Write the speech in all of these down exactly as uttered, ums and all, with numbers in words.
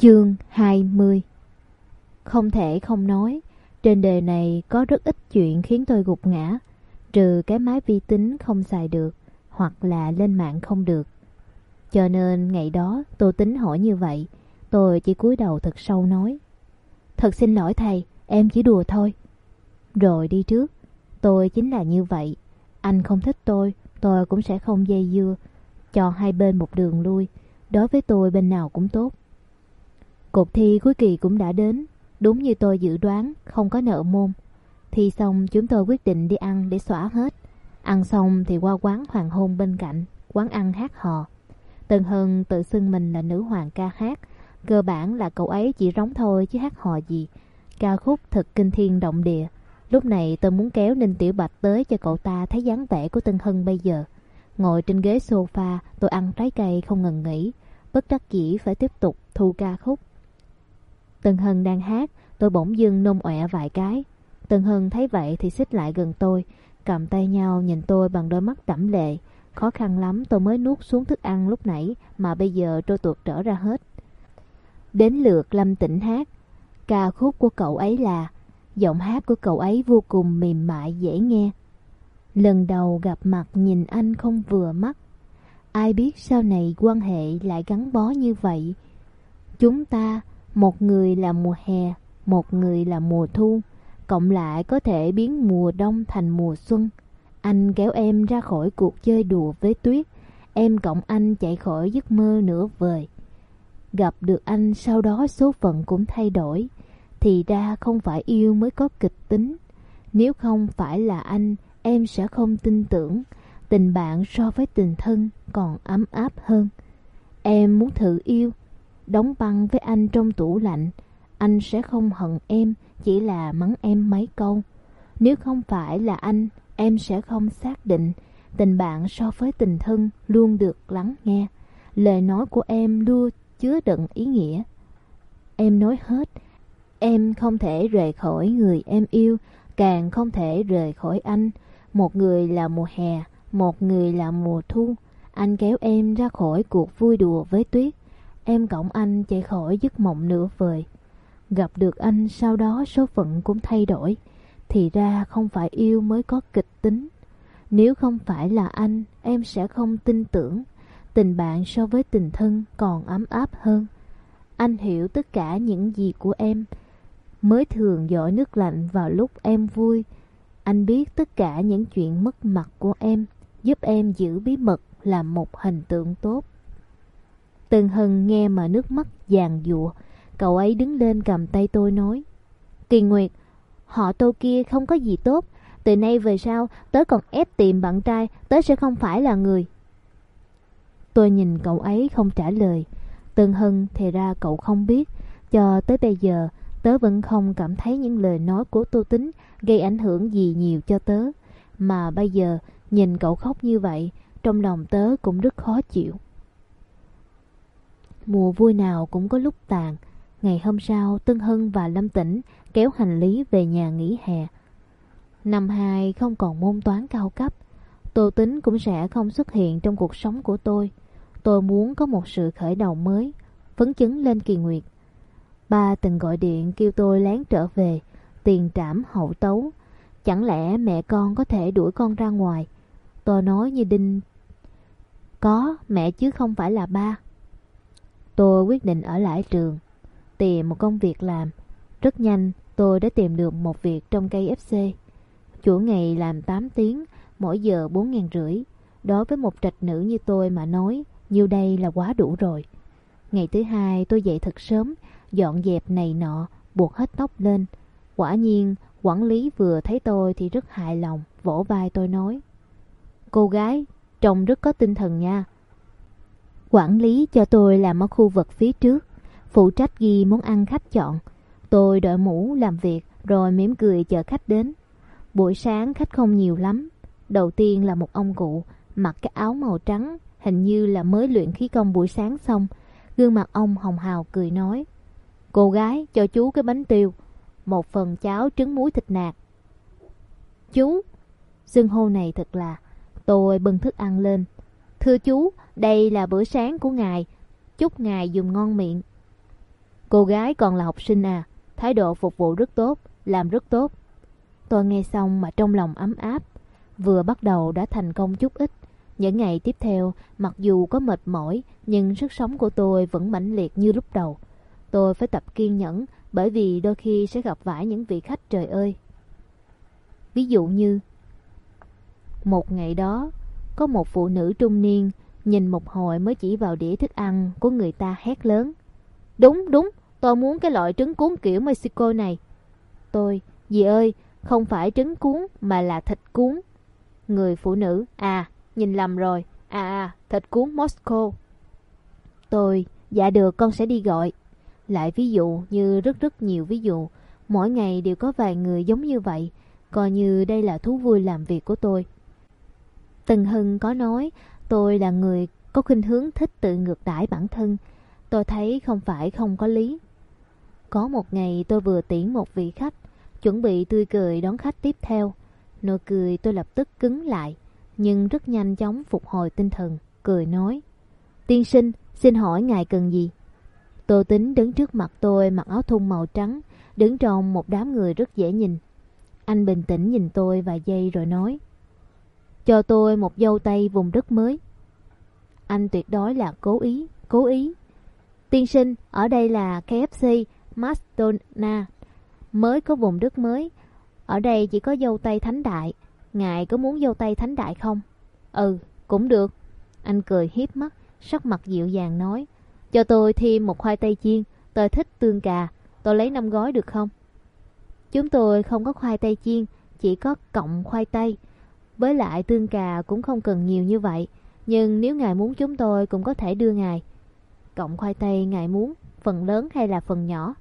Chương hai mươi. Không thể không nói, trên đời này có rất ít chuyện khiến tôi gục ngã, trừ cái máy vi tính không xài được hoặc là lên mạng không được. Cho nên ngày đó tôi tính hỏi như vậy, tôi chỉ cúi đầu thật sâu nói: "Thật xin lỗi thầy, em chỉ đùa thôi." Rồi đi trước. Tôi chính là như vậy. Anh không thích tôi, tôi cũng sẽ không dây dưa, cho hai bên một đường lui. Đối với tôi bên nào cũng tốt. Cuộc thi cuối kỳ cũng đã đến. Đúng như tôi dự đoán, không có nợ môn. Thi xong chúng tôi quyết định đi ăn để xóa hết. Ăn xong thì qua quán hoàng hôn bên cạnh, quán ăn hát hò. Tân Hân tự xưng mình là nữ hoàng ca hát. Cơ bản là cậu ấy chỉ rống thôi chứ hát hò gì. Ca khúc thật kinh thiên động địa. Lúc này tôi muốn kéo Ninh Tiểu Bạch tới cho cậu ta thấy dáng vẻ của Tân Hân bây giờ. Ngồi trên ghế sofa, tôi ăn trái cây không ngừng nghỉ, bất đắc dĩ phải tiếp tục thu ca khúc. Tân Hân đang hát, tôi bỗng dưng nôn ọe vài cái. Tân Hân thấy vậy thì xích lại gần tôi, cầm tay nhau nhìn tôi bằng đôi mắt đẫm lệ. Khó khăn lắm tôi mới nuốt xuống thức ăn lúc nãy mà bây giờ trôi tuột trở ra hết. Đến lượt Lâm Tĩnh hát. Ca khúc của cậu ấy là... Giọng hát của cậu ấy vô cùng mềm mại dễ nghe. Lần đầu gặp mặt nhìn anh không vừa mắt. Ai biết sau này quan hệ lại gắn bó như vậy. Chúng ta, một người là mùa hè, một người là mùa thu, cộng lại có thể biến mùa đông thành mùa xuân. Anh kéo em ra khỏi cuộc chơi đùa với tuyết, em cộng anh chạy khỏi giấc mơ nửa vời. Gặp được anh sau đó số phận cũng thay đổi. Thì ra không phải yêu mới có kịch tính. Nếu không phải là anh, em sẽ không tin tưởng. Tình bạn so với tình thân còn ấm áp hơn. Em muốn thử yêu, đóng băng với anh trong tủ lạnh. Anh sẽ không hận em, chỉ là mắng em mấy câu. Nếu không phải là anh, em sẽ không xác định. Tình bạn so với tình thân luôn được lắng nghe. Lời nói của em luôn chứa đựng ý nghĩa. Em nói hết. Em không thể rời khỏi người em yêu, càng không thể rời khỏi anh. Một người là mùa hè, một người là mùa thu. Anh kéo em ra khỏi cuộc vui đùa với tuyết, em cộng anh chạy khỏi giấc mộng nửa vời. Gặp được anh sau đó số phận cũng thay đổi. Thì ra không phải yêu mới có kịch tính. Nếu không phải là anh, em sẽ không tin tưởng. Tình bạn so với tình thân còn ấm áp hơn. Anh hiểu tất cả những gì của em, mới thường dội nước lạnh vào lúc em vui. Anh biết tất cả những chuyện mất mặt của em, giúp em giữ bí mật làm một hình tượng tốt. Tân Hân nghe mà nước mắt giàn giụa. Cậu ấy đứng lên cầm tay tôi nói: "Kỳ Nguyệt, họ Tô kia không có gì tốt. Từ nay về sau tớ còn ép tìm bạn trai, tớ sẽ không phải là người." Tôi nhìn cậu ấy không trả lời. Tân Hân, thì ra cậu không biết, cho tới bây giờ tớ vẫn không cảm thấy những lời nói của Tô Tính gây ảnh hưởng gì nhiều cho tớ. Mà bây giờ nhìn cậu khóc như vậy, trong lòng tớ cũng rất khó chịu. Mùa vui nào cũng có lúc tàn. Ngày hôm sau, Tân Hân và Lâm Tĩnh kéo hành lý về nhà nghỉ hè. Năm hai không còn môn toán cao cấp, Tô Tính cũng sẽ không xuất hiện trong cuộc sống của tôi. Tôi muốn có một sự khởi đầu mới, phấn chấn lên Kỳ Nguyệt. Ba từng gọi điện kêu tôi lén trở về, tiền trảm hậu tấu. Chẳng lẽ mẹ con có thể đuổi con ra ngoài? Tôi nói như đinh. Có mẹ chứ không phải là ba. Tôi quyết định ở lại trường, tìm một công việc làm. Rất nhanh tôi đã tìm được một việc trong ca ép xê. Chủ ngày làm tám tiếng, mỗi giờ bốn ngàn rưỡi. Đối với một trạch nữ như tôi mà nói, nhiêu đây là quá đủ rồi. Ngày thứ hai tôi dậy thật sớm, dọn dẹp này nọ, buộc hết tóc lên. Quả nhiên quản lý vừa thấy tôi thì rất hài lòng, vỗ vai tôi nói: "Cô gái trông rất có tinh thần nha." Quản lý cho tôi làm ở khu vực phía trước, phụ trách ghi món ăn khách chọn. Tôi đội mũ làm việc rồi mỉm cười chờ khách đến. Buổi sáng khách không nhiều lắm. Đầu tiên là một ông cụ mặc cái áo màu trắng, hình như là mới luyện khí công buổi sáng xong. Gương mặt ông hồng hào cười nói: "Cô gái cho chú cái bánh tiêu, một phần cháo trứng muối thịt nạc." Chú, xưng hô này thật là. Tôi bưng thức ăn lên: "Thưa chú, đây là bữa sáng của ngài, chúc ngài dùng ngon miệng." Cô gái còn là học sinh à, thái độ phục vụ rất tốt, làm rất tốt. Tôi nghe xong mà trong lòng ấm áp. Vừa bắt đầu đã thành công chút ít. Những ngày tiếp theo, mặc dù có mệt mỏi, nhưng sức sống của tôi vẫn mãnh liệt như lúc đầu. Tôi phải tập kiên nhẫn, bởi vì đôi khi sẽ gặp phải những vị khách trời ơi. Ví dụ như, một ngày đó, có một phụ nữ trung niên, nhìn một hồi mới chỉ vào đĩa thức ăn của người ta hét lớn. Đúng, đúng, tôi muốn cái loại trứng cuốn kiểu Mexico này. Tôi, dì ơi, không phải trứng cuốn mà là thịt cuốn. Người phụ nữ, à, nhìn lầm rồi, à à, thịt cuốn Moscow. Tôi, dạ được, con sẽ đi gọi. Lại ví dụ như rất rất nhiều ví dụ, mỗi ngày đều có vài người giống như vậy, coi như đây là thú vui làm việc của tôi. Từng Hưng có nói, tôi là người có khuynh hướng thích tự ngược đãi bản thân. Tôi thấy không phải không có lý. Có một ngày tôi vừa tiễn một vị khách, chuẩn bị tươi cười đón khách tiếp theo. Nụ cười tôi lập tức cứng lại, nhưng rất nhanh chóng phục hồi tinh thần, cười nói. Tiên sinh, xin hỏi ngài cần gì? Tô Tính đứng trước mặt tôi mặc áo thun màu trắng, đứng trong một đám người rất dễ nhìn. Anh bình tĩnh nhìn tôi vài giây rồi nói. Cho tôi một dâu tây vùng đất mới. Anh tuyệt đối là cố ý, cố ý. Tiên sinh, ở đây là ca ép xê, McDonald's, mới có vùng đất mới. Ở đây chỉ có dâu tây thánh đại. Ngài có muốn dâu tây thánh đại không? Ừ, cũng được. Anh cười hiếp mắt, sắc mặt dịu dàng nói. Cho tôi thêm một khoai tây chiên, tôi thích tương cà, tôi lấy năm gói được không? Chúng tôi không có khoai tây chiên, chỉ có cọng khoai tây. Với lại tương cà cũng không cần nhiều như vậy, nhưng nếu ngài muốn chúng tôi cũng có thể đưa ngài. Cọng khoai tây ngài muốn, phần lớn hay là phần nhỏ?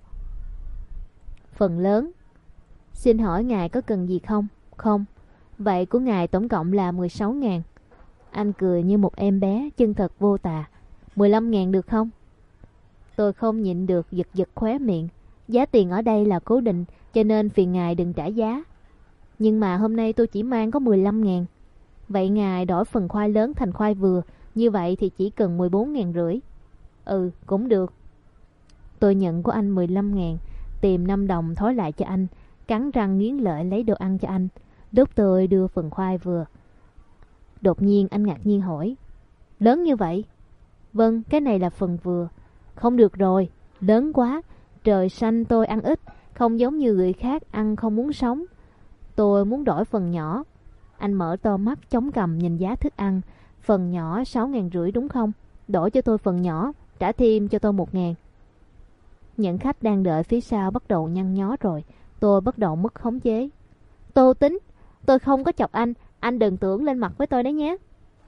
Phần lớn. Xin hỏi ngài có cần gì không? Không. Vậy của ngài tổng cộng là mười sáu ngàn. Anh cười như một em bé chân thật vô tà. mười lăm ngàn được không? Tôi không nhịn được giật giật khóe miệng. Giá tiền ở đây là cố định, cho nên phiền ngài đừng trả giá. Nhưng mà hôm nay tôi chỉ mang có mười lăm ngàn. Vậy ngài đổi phần khoai lớn thành khoai vừa, như vậy thì chỉ cần mười bốn ngàn rưỡi. Ừ, cũng được. Tôi nhận của anh mười lăm ngàn, tìm năm đồng thối lại cho anh, cắn răng nghiến lợi lấy đồ ăn cho anh. Lúc tôi đưa phần khoai vừa, đột nhiên anh ngạc nhiên hỏi. Lớn như vậy? Vâng, cái này là phần vừa. Không được rồi, lớn quá. Trời xanh tôi ăn ít, không giống như người khác ăn không muốn sống. Tôi muốn đổi phần nhỏ. Anh mở to mắt chống cằm nhìn giá thức ăn. Phần nhỏ sáu ngàn rưỡi đúng không? Đổi cho tôi phần nhỏ, trả thêm cho tôi một ngàn. Những khách đang đợi phía sau bắt đầu nhăn nhó rồi. Tôi bắt đầu mất khống chế. Tô Tính, tôi không có chọc anh, anh đừng tưởng lên mặt với tôi đấy nhé.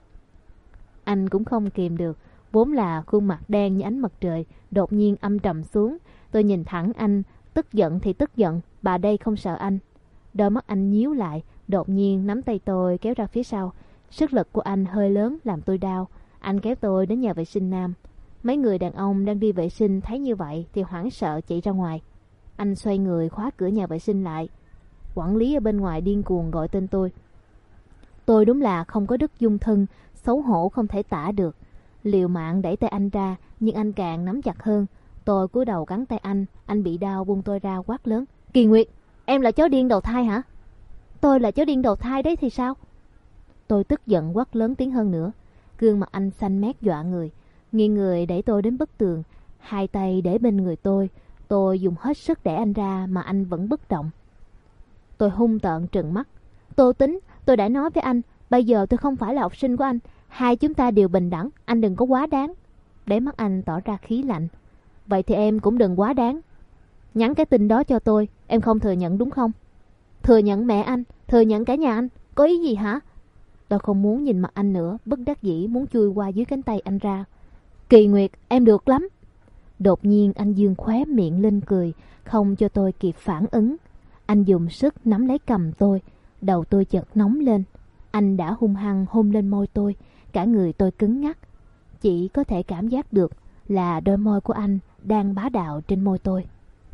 Anh cũng không kìm được, vốn là khuôn mặt đen như ánh mặt trời, đột nhiên âm trầm xuống. Tôi nhìn thẳng anh, tức giận thì tức giận, bà đây không sợ anh. Đôi mắt anh nhíu lại, đột nhiên nắm tay tôi kéo ra phía sau. Sức lực của anh hơi lớn làm tôi đau. Anh kéo tôi đến nhà vệ sinh nam. Mấy người đàn ông đang đi vệ sinh thấy như vậy thì hoảng sợ chạy ra ngoài. Anh xoay người khóa cửa nhà vệ sinh lại. Quản lý ở bên ngoài điên cuồng gọi tên tôi. Tôi đúng là không có đức dung thân, xấu hổ không thể tả được. Liều mạng đẩy tay anh ra, nhưng anh càng nắm chặt hơn. Tôi cúi đầu cắn tay anh, anh bị đau buông tôi ra quát lớn. Kỳ Nguyệt, em là chó điên đầu thai hả? Tôi là chó điên đầu thai đấy thì sao? Tôi tức giận quát lớn tiếng hơn nữa. Gương mặt anh xanh mét dọa người. Nghiêng người đẩy tôi đến bức tường, hai tay để bên người tôi. Tôi dùng hết sức để anh ra mà anh vẫn bất động. Tôi hung tợn trừng mắt. Tô Tính, tôi đã nói với anh, bây giờ tôi không phải là học sinh của anh. Hai chúng ta đều bình đẳng, anh đừng có quá đáng. Đáy mắt anh tỏ ra khí lạnh. Vậy thì em cũng đừng quá đáng. Nhắn cái tin đó cho tôi, em không thừa nhận đúng không? Thừa nhận mẹ anh, thừa nhận cả nhà anh, có ý gì hả? Tôi không muốn nhìn mặt anh nữa, bất đắc dĩ muốn chui qua dưới cánh tay anh ra. Kỳ Nguyệt, em được lắm. Đột nhiên anh dương khóe miệng lên cười, không cho tôi kịp phản ứng. Anh dùng sức nắm lấy cằm tôi, đầu tôi chợt nóng lên. Anh đã hung hăng hôn lên môi tôi, cả người tôi cứng ngắc. Chỉ có thể cảm giác được là đôi môi của anh đang bá đạo trên môi tôi.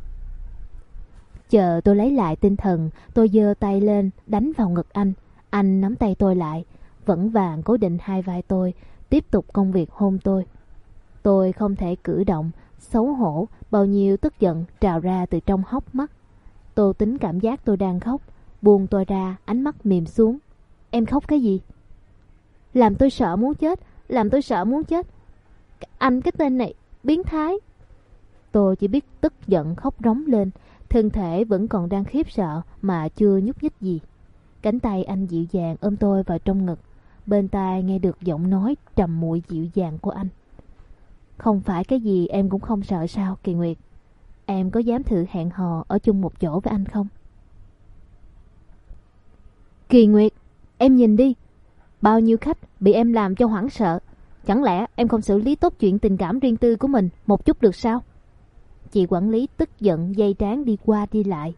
Chờ tôi lấy lại tinh thần, tôi giơ tay lên đánh vào ngực anh. Anh nắm tay tôi lại, vững vàng cố định hai vai tôi, tiếp tục công việc hôn tôi. Tôi không thể cử động, Xấu hổ, bao nhiêu tức giận trào ra từ trong hốc mắt. Tô Tính cảm giác tôi đang khóc, buông tôi ra, ánh mắt mềm xuống. Em khóc cái gì? Làm tôi sợ muốn chết, làm tôi sợ muốn chết. Anh cái tên này, biến thái. Tôi chỉ biết tức giận khóc rống lên, thân thể vẫn còn đang khiếp sợ mà chưa nhúc nhích gì. Cánh tay anh dịu dàng ôm tôi vào trong ngực, bên tai nghe được giọng nói trầm muội dịu dàng của anh. Không phải cái gì em cũng không sợ sao Kỳ Nguyệt? Em có dám thử hẹn hò ở chung một chỗ với anh không? Kỳ Nguyệt, em nhìn đi, bao nhiêu khách bị em làm cho hoảng sợ. Chẳng lẽ em không xử lý tốt chuyện tình cảm riêng tư của mình một chút được sao? Chị quản lý tức giận dây trán đi qua đi lại.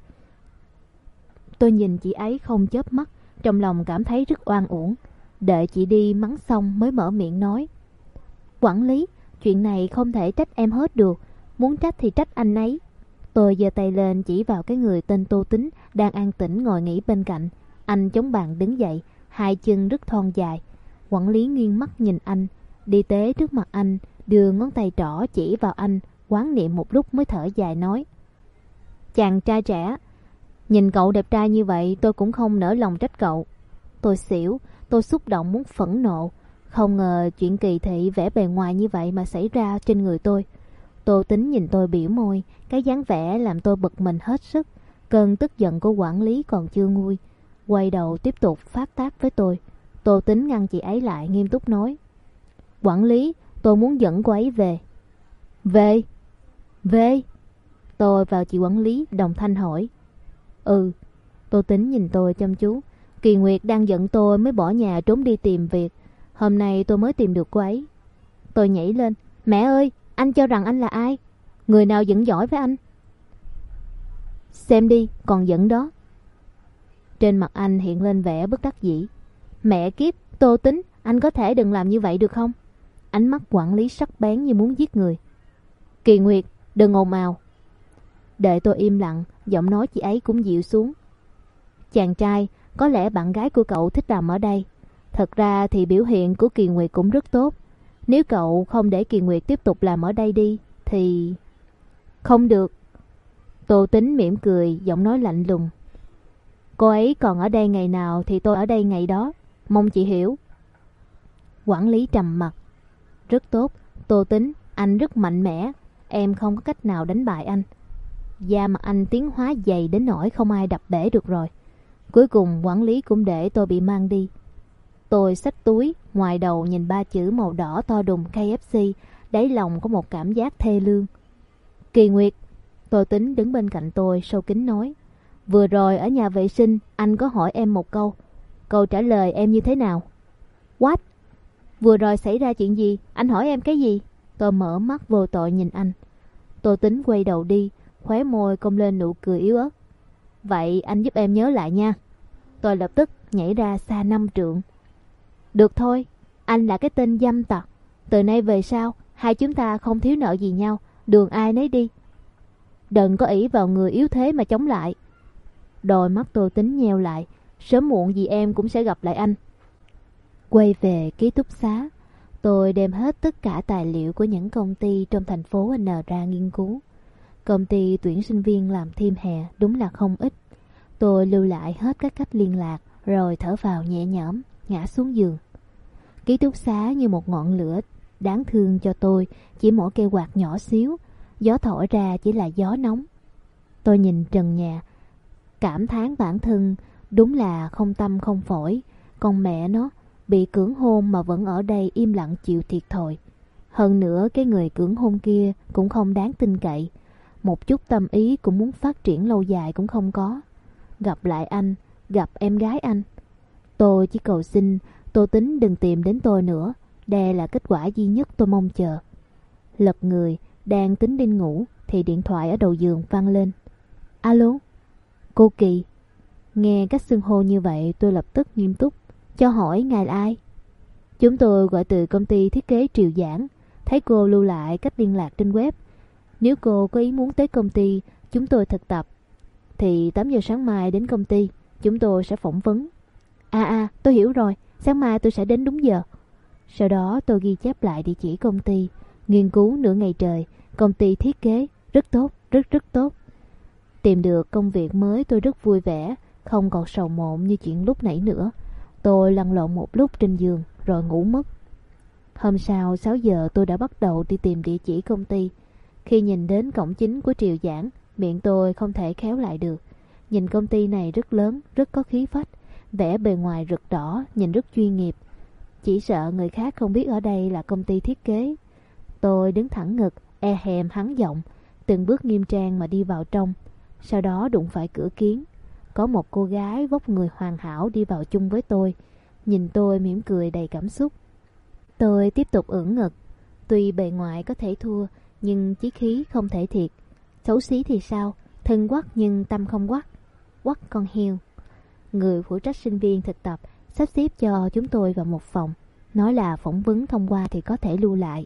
Tôi nhìn chị ấy không chớp mắt, trong lòng cảm thấy rất oan uổng. Đợi chị đi mắng xong mới mở miệng nói. Quản lý, chuyện này không thể trách em hết được, muốn trách thì trách anh ấy. Tôi giơ tay lên chỉ vào cái người tên Tô Tính đang an tĩnh ngồi nghỉ bên cạnh. Anh chống bàn đứng dậy, hai chân rất thon dài. Quản lý nghiêng mắt nhìn anh, đi tới trước mặt anh, đưa ngón tay trỏ chỉ vào anh, quán niệm một lúc mới thở dài nói. Chàng trai trẻ, nhìn cậu đẹp trai như vậy tôi cũng không nỡ lòng trách cậu. Tôi xỉu, tôi xúc động muốn phẫn nộ. Không ngờ chuyện kỳ thị vẻ bề ngoài như vậy mà xảy ra trên người tôi. Tô Tính nhìn tôi biểu môi, cái dáng vẻ làm tôi bực mình hết sức. Cơn tức giận của quản lý còn chưa nguôi, quay đầu tiếp tục phát tác với tôi. Tô Tính ngăn chị ấy lại, nghiêm túc nói. Quản lý, tôi muốn dẫn cô ấy về. Về? Về? Tôi vào chị quản lý đồng thanh hỏi. Ừ. Tô Tính nhìn tôi chăm chú. Kỳ Nguyệt đang giận tôi mới bỏ nhà trốn đi tìm việc. Hôm nay tôi mới tìm được cô ấy. Tôi nhảy lên. Mẹ ơi, anh cho rằng anh là ai? Người nào giận giỏi với anh? Xem đi, còn giận đó. Trên mặt anh hiện lên vẻ bất đắc dĩ. Mẹ kiếp, Tô Tính, anh có thể đừng làm như vậy được không? Ánh mắt quản lý sắc bén như muốn giết người. Kỳ Nguyệt, đừng ồn ào. Đợi tôi im lặng, giọng nói chị ấy cũng dịu xuống. Chàng trai, có lẽ bạn gái của cậu thích làm ở đây. Thật ra thì biểu hiện của Kỳ Nguyệt cũng rất tốt. Nếu cậu không để Kỳ Nguyệt tiếp tục làm ở đây đi, thì... Không được. Tô Tính mỉm cười, giọng nói lạnh lùng. Cô ấy còn ở đây ngày nào thì tôi ở đây ngày đó. Mong chị hiểu. Quản lý trầm mặt. Rất tốt, Tô Tính, anh rất mạnh mẽ. Em không có cách nào đánh bại anh. Da mặt anh tiến hóa dày đến nỗi không ai đập bể được rồi. Cuối cùng quản lý cũng để tôi bị mang đi. Tôi xách túi, ngoài đầu nhìn ba chữ màu đỏ to đùng K F C, đáy lòng có một cảm giác thê lương. Kỳ Nguyệt, Tô Tính đứng bên cạnh tôi sâu kín nói. Vừa rồi ở nhà vệ sinh, anh có hỏi em một câu. Câu trả lời em như thế nào? What? Vừa rồi xảy ra chuyện gì? Anh hỏi em cái gì? Tôi mở mắt vô tội nhìn anh. Tô Tính quay đầu đi, khóe môi cong lên nụ cười yếu ớt. Vậy anh giúp em nhớ lại nha. Tôi lập tức nhảy ra xa năm trượng. Được thôi, anh là cái tên dâm tặc. Từ nay về sau, hai chúng ta không thiếu nợ gì nhau, đường ai nấy đi. Đừng có ỷ vào người yếu thế mà chống lại. Đôi mắt Tô Tính nheo lại, sớm muộn gì em cũng sẽ gặp lại anh. Quay về ký túc xá, tôi đem hết tất cả tài liệu của những công ty trong thành phố N ra nghiên cứu. Công ty tuyển sinh viên làm thêm hè đúng là không ít. Tôi lưu lại hết các cách liên lạc, rồi thở vào nhẹ nhõm, ngã xuống giường. Ký túc xá như một ngọn lửa đáng thương cho tôi, chỉ mỗi cây quạt nhỏ xíu, gió thổi ra chỉ là gió nóng. Tôi nhìn trần nhà, cảm thán bản thân đúng là không tâm không phổi. Con mẹ nó, bị cưỡng hôn mà vẫn ở đây im lặng chịu thiệt thòi. Hơn nữa cái người cưỡng hôn kia cũng không đáng tin cậy. Một chút tâm ý cũng muốn phát triển lâu dài cũng không có. Gặp lại anh, gặp em gái anh. Tôi chỉ cầu xin Tô Tính đừng tìm đến tôi nữa. Đây là kết quả duy nhất tôi mong chờ. Lật người, đang tính đi ngủ thì điện thoại ở đầu giường vang lên. Alo? Cô Kỳ. Nghe cách xưng hô như vậy tôi lập tức nghiêm túc. Cho hỏi ngài là ai? Chúng tôi gọi từ công ty thiết kế Triều Giảng. Thấy cô lưu lại cách liên lạc trên web. Nếu cô có ý muốn tới công ty chúng tôi thực tập thì tám giờ sáng mai đến công ty, chúng tôi sẽ phỏng vấn. À à, tôi hiểu rồi, sáng mai tôi sẽ đến đúng giờ. Sau đó tôi ghi chép lại địa chỉ công ty, Nghiên cứu nửa ngày trời, công ty thiết kế rất tốt, rất rất tốt. Tìm được công việc mới tôi rất vui vẻ, không còn sầu mộn như chuyện lúc nãy nữa. Tôi lăn lộn một lúc trên giường rồi ngủ mất. Hôm sau sáu giờ tôi đã bắt đầu đi tìm địa chỉ công ty. Khi nhìn đến cổng chính của Triều Giảng, miệng tôi không thể khéo lại được. Nhìn công ty này rất lớn, rất có khí phách, vẻ bề ngoài rực đỏ, nhìn rất chuyên nghiệp. Chỉ sợ người khác không biết ở đây là công ty thiết kế. Tôi đứng thẳng ngực, e hèm hắn giọng, từng bước nghiêm trang mà đi vào trong. Sau đó đụng phải cửa kiến. Có một cô gái vóc người hoàn hảo đi vào chung với tôi. Nhìn tôi mỉm cười đầy cảm xúc. Tôi tiếp tục ưỡn ngực. Tuy bề ngoài có thể thua, nhưng chí khí không thể thiệt. Xấu xí thì sao, thân quắc nhưng tâm không quắc. Quắc con heo. Người phụ trách sinh viên thực tập sắp xếp cho chúng tôi vào một phòng, nói là phỏng vấn thông qua thì có thể lưu lại.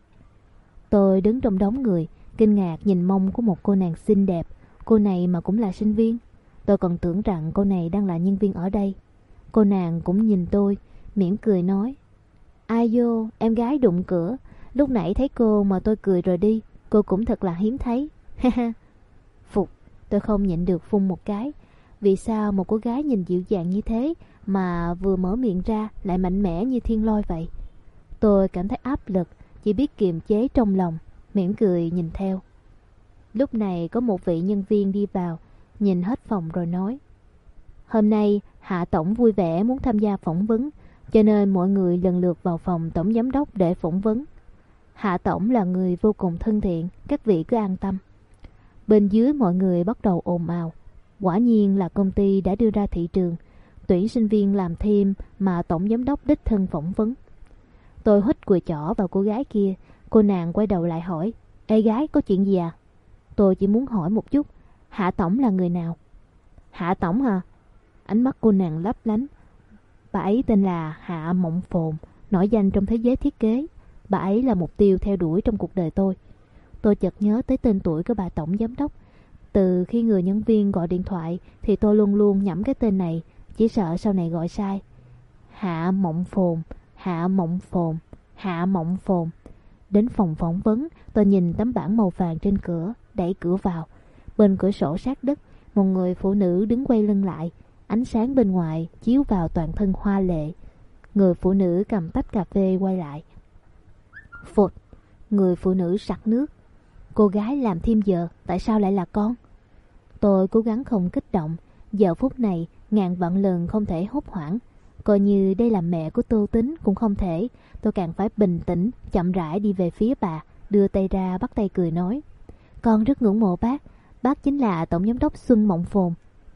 Tôi đứng trong đống người, kinh ngạc nhìn mông của một cô nàng xinh đẹp. Cô này mà cũng là sinh viên. Tôi còn tưởng rằng cô này đang là nhân viên ở đây. Cô nàng cũng nhìn tôi, mỉm cười nói: Ai vô, em gái đụng cửa. Lúc nãy thấy cô mà tôi cười rồi đi. Cô cũng thật là hiếm thấy. Ha ha. Phục, tôi không nhịn được phun một cái. Vì sao một cô gái nhìn dịu dàng như thế mà vừa mở miệng ra lại mạnh mẽ như thiên lôi vậy? Tôi cảm thấy áp lực, chỉ biết kiềm chế trong lòng, mỉm cười nhìn theo. Lúc này có một vị nhân viên đi vào, nhìn hết phòng rồi nói: Hôm nay Hạ Tổng vui vẻ muốn tham gia phỏng vấn, cho nên mọi người lần lượt vào phòng Tổng Giám đốc để phỏng vấn. Hạ Tổng là người vô cùng thân thiện, các vị cứ an tâm. Bên dưới mọi người bắt đầu ồn ào. Quả nhiên là công ty đã đưa ra thị trường, tuyển sinh viên làm thêm mà Tổng Giám đốc đích thân phỏng vấn. Tôi hít cùi chỏ vào cô gái kia. Cô nàng quay đầu lại hỏi: Ê gái, có chuyện gì à? Tôi chỉ muốn hỏi một chút, Hạ Tổng là người nào? Hạ Tổng hả? Ánh mắt cô nàng lấp lánh. Bà ấy tên là Hạ Mộng Phồn, nổi danh trong thế giới thiết kế. Bà ấy là mục tiêu theo đuổi trong cuộc đời tôi. Tôi chợt nhớ tới tên tuổi của bà Tổng Giám đốc. Từ khi người nhân viên gọi điện thoại thì tôi luôn luôn nhẩm cái tên này, chỉ sợ sau này gọi sai. Hạ Mộng Phồn, Hạ Mộng Phồn, Hạ Mộng Phồn. Đến phòng phỏng vấn, tôi nhìn tấm bảng màu vàng trên cửa, đẩy cửa vào. Bên cửa sổ sát đất, một người phụ nữ đứng quay lưng lại. Ánh sáng bên ngoài chiếu vào toàn thân hoa lệ. Người phụ nữ cầm tách cà phê quay lại. Phụt, người phụ nữ sặc nước. Cô gái làm thêm giờ, tại sao lại là con? Tôi cố gắng không kích động. Giờ phút này ngàn vạn lần không thể hốt hoảng. Coi như đây là mẹ của Tô Tính cũng không thể. Tôi càng phải bình tĩnh, chậm rãi đi về phía bà, đưa tay ra bắt tay cười nói: Con rất ngưỡng mộ bác. Bác chính là Tổng Giám đốc Xuân Mộng Phồn.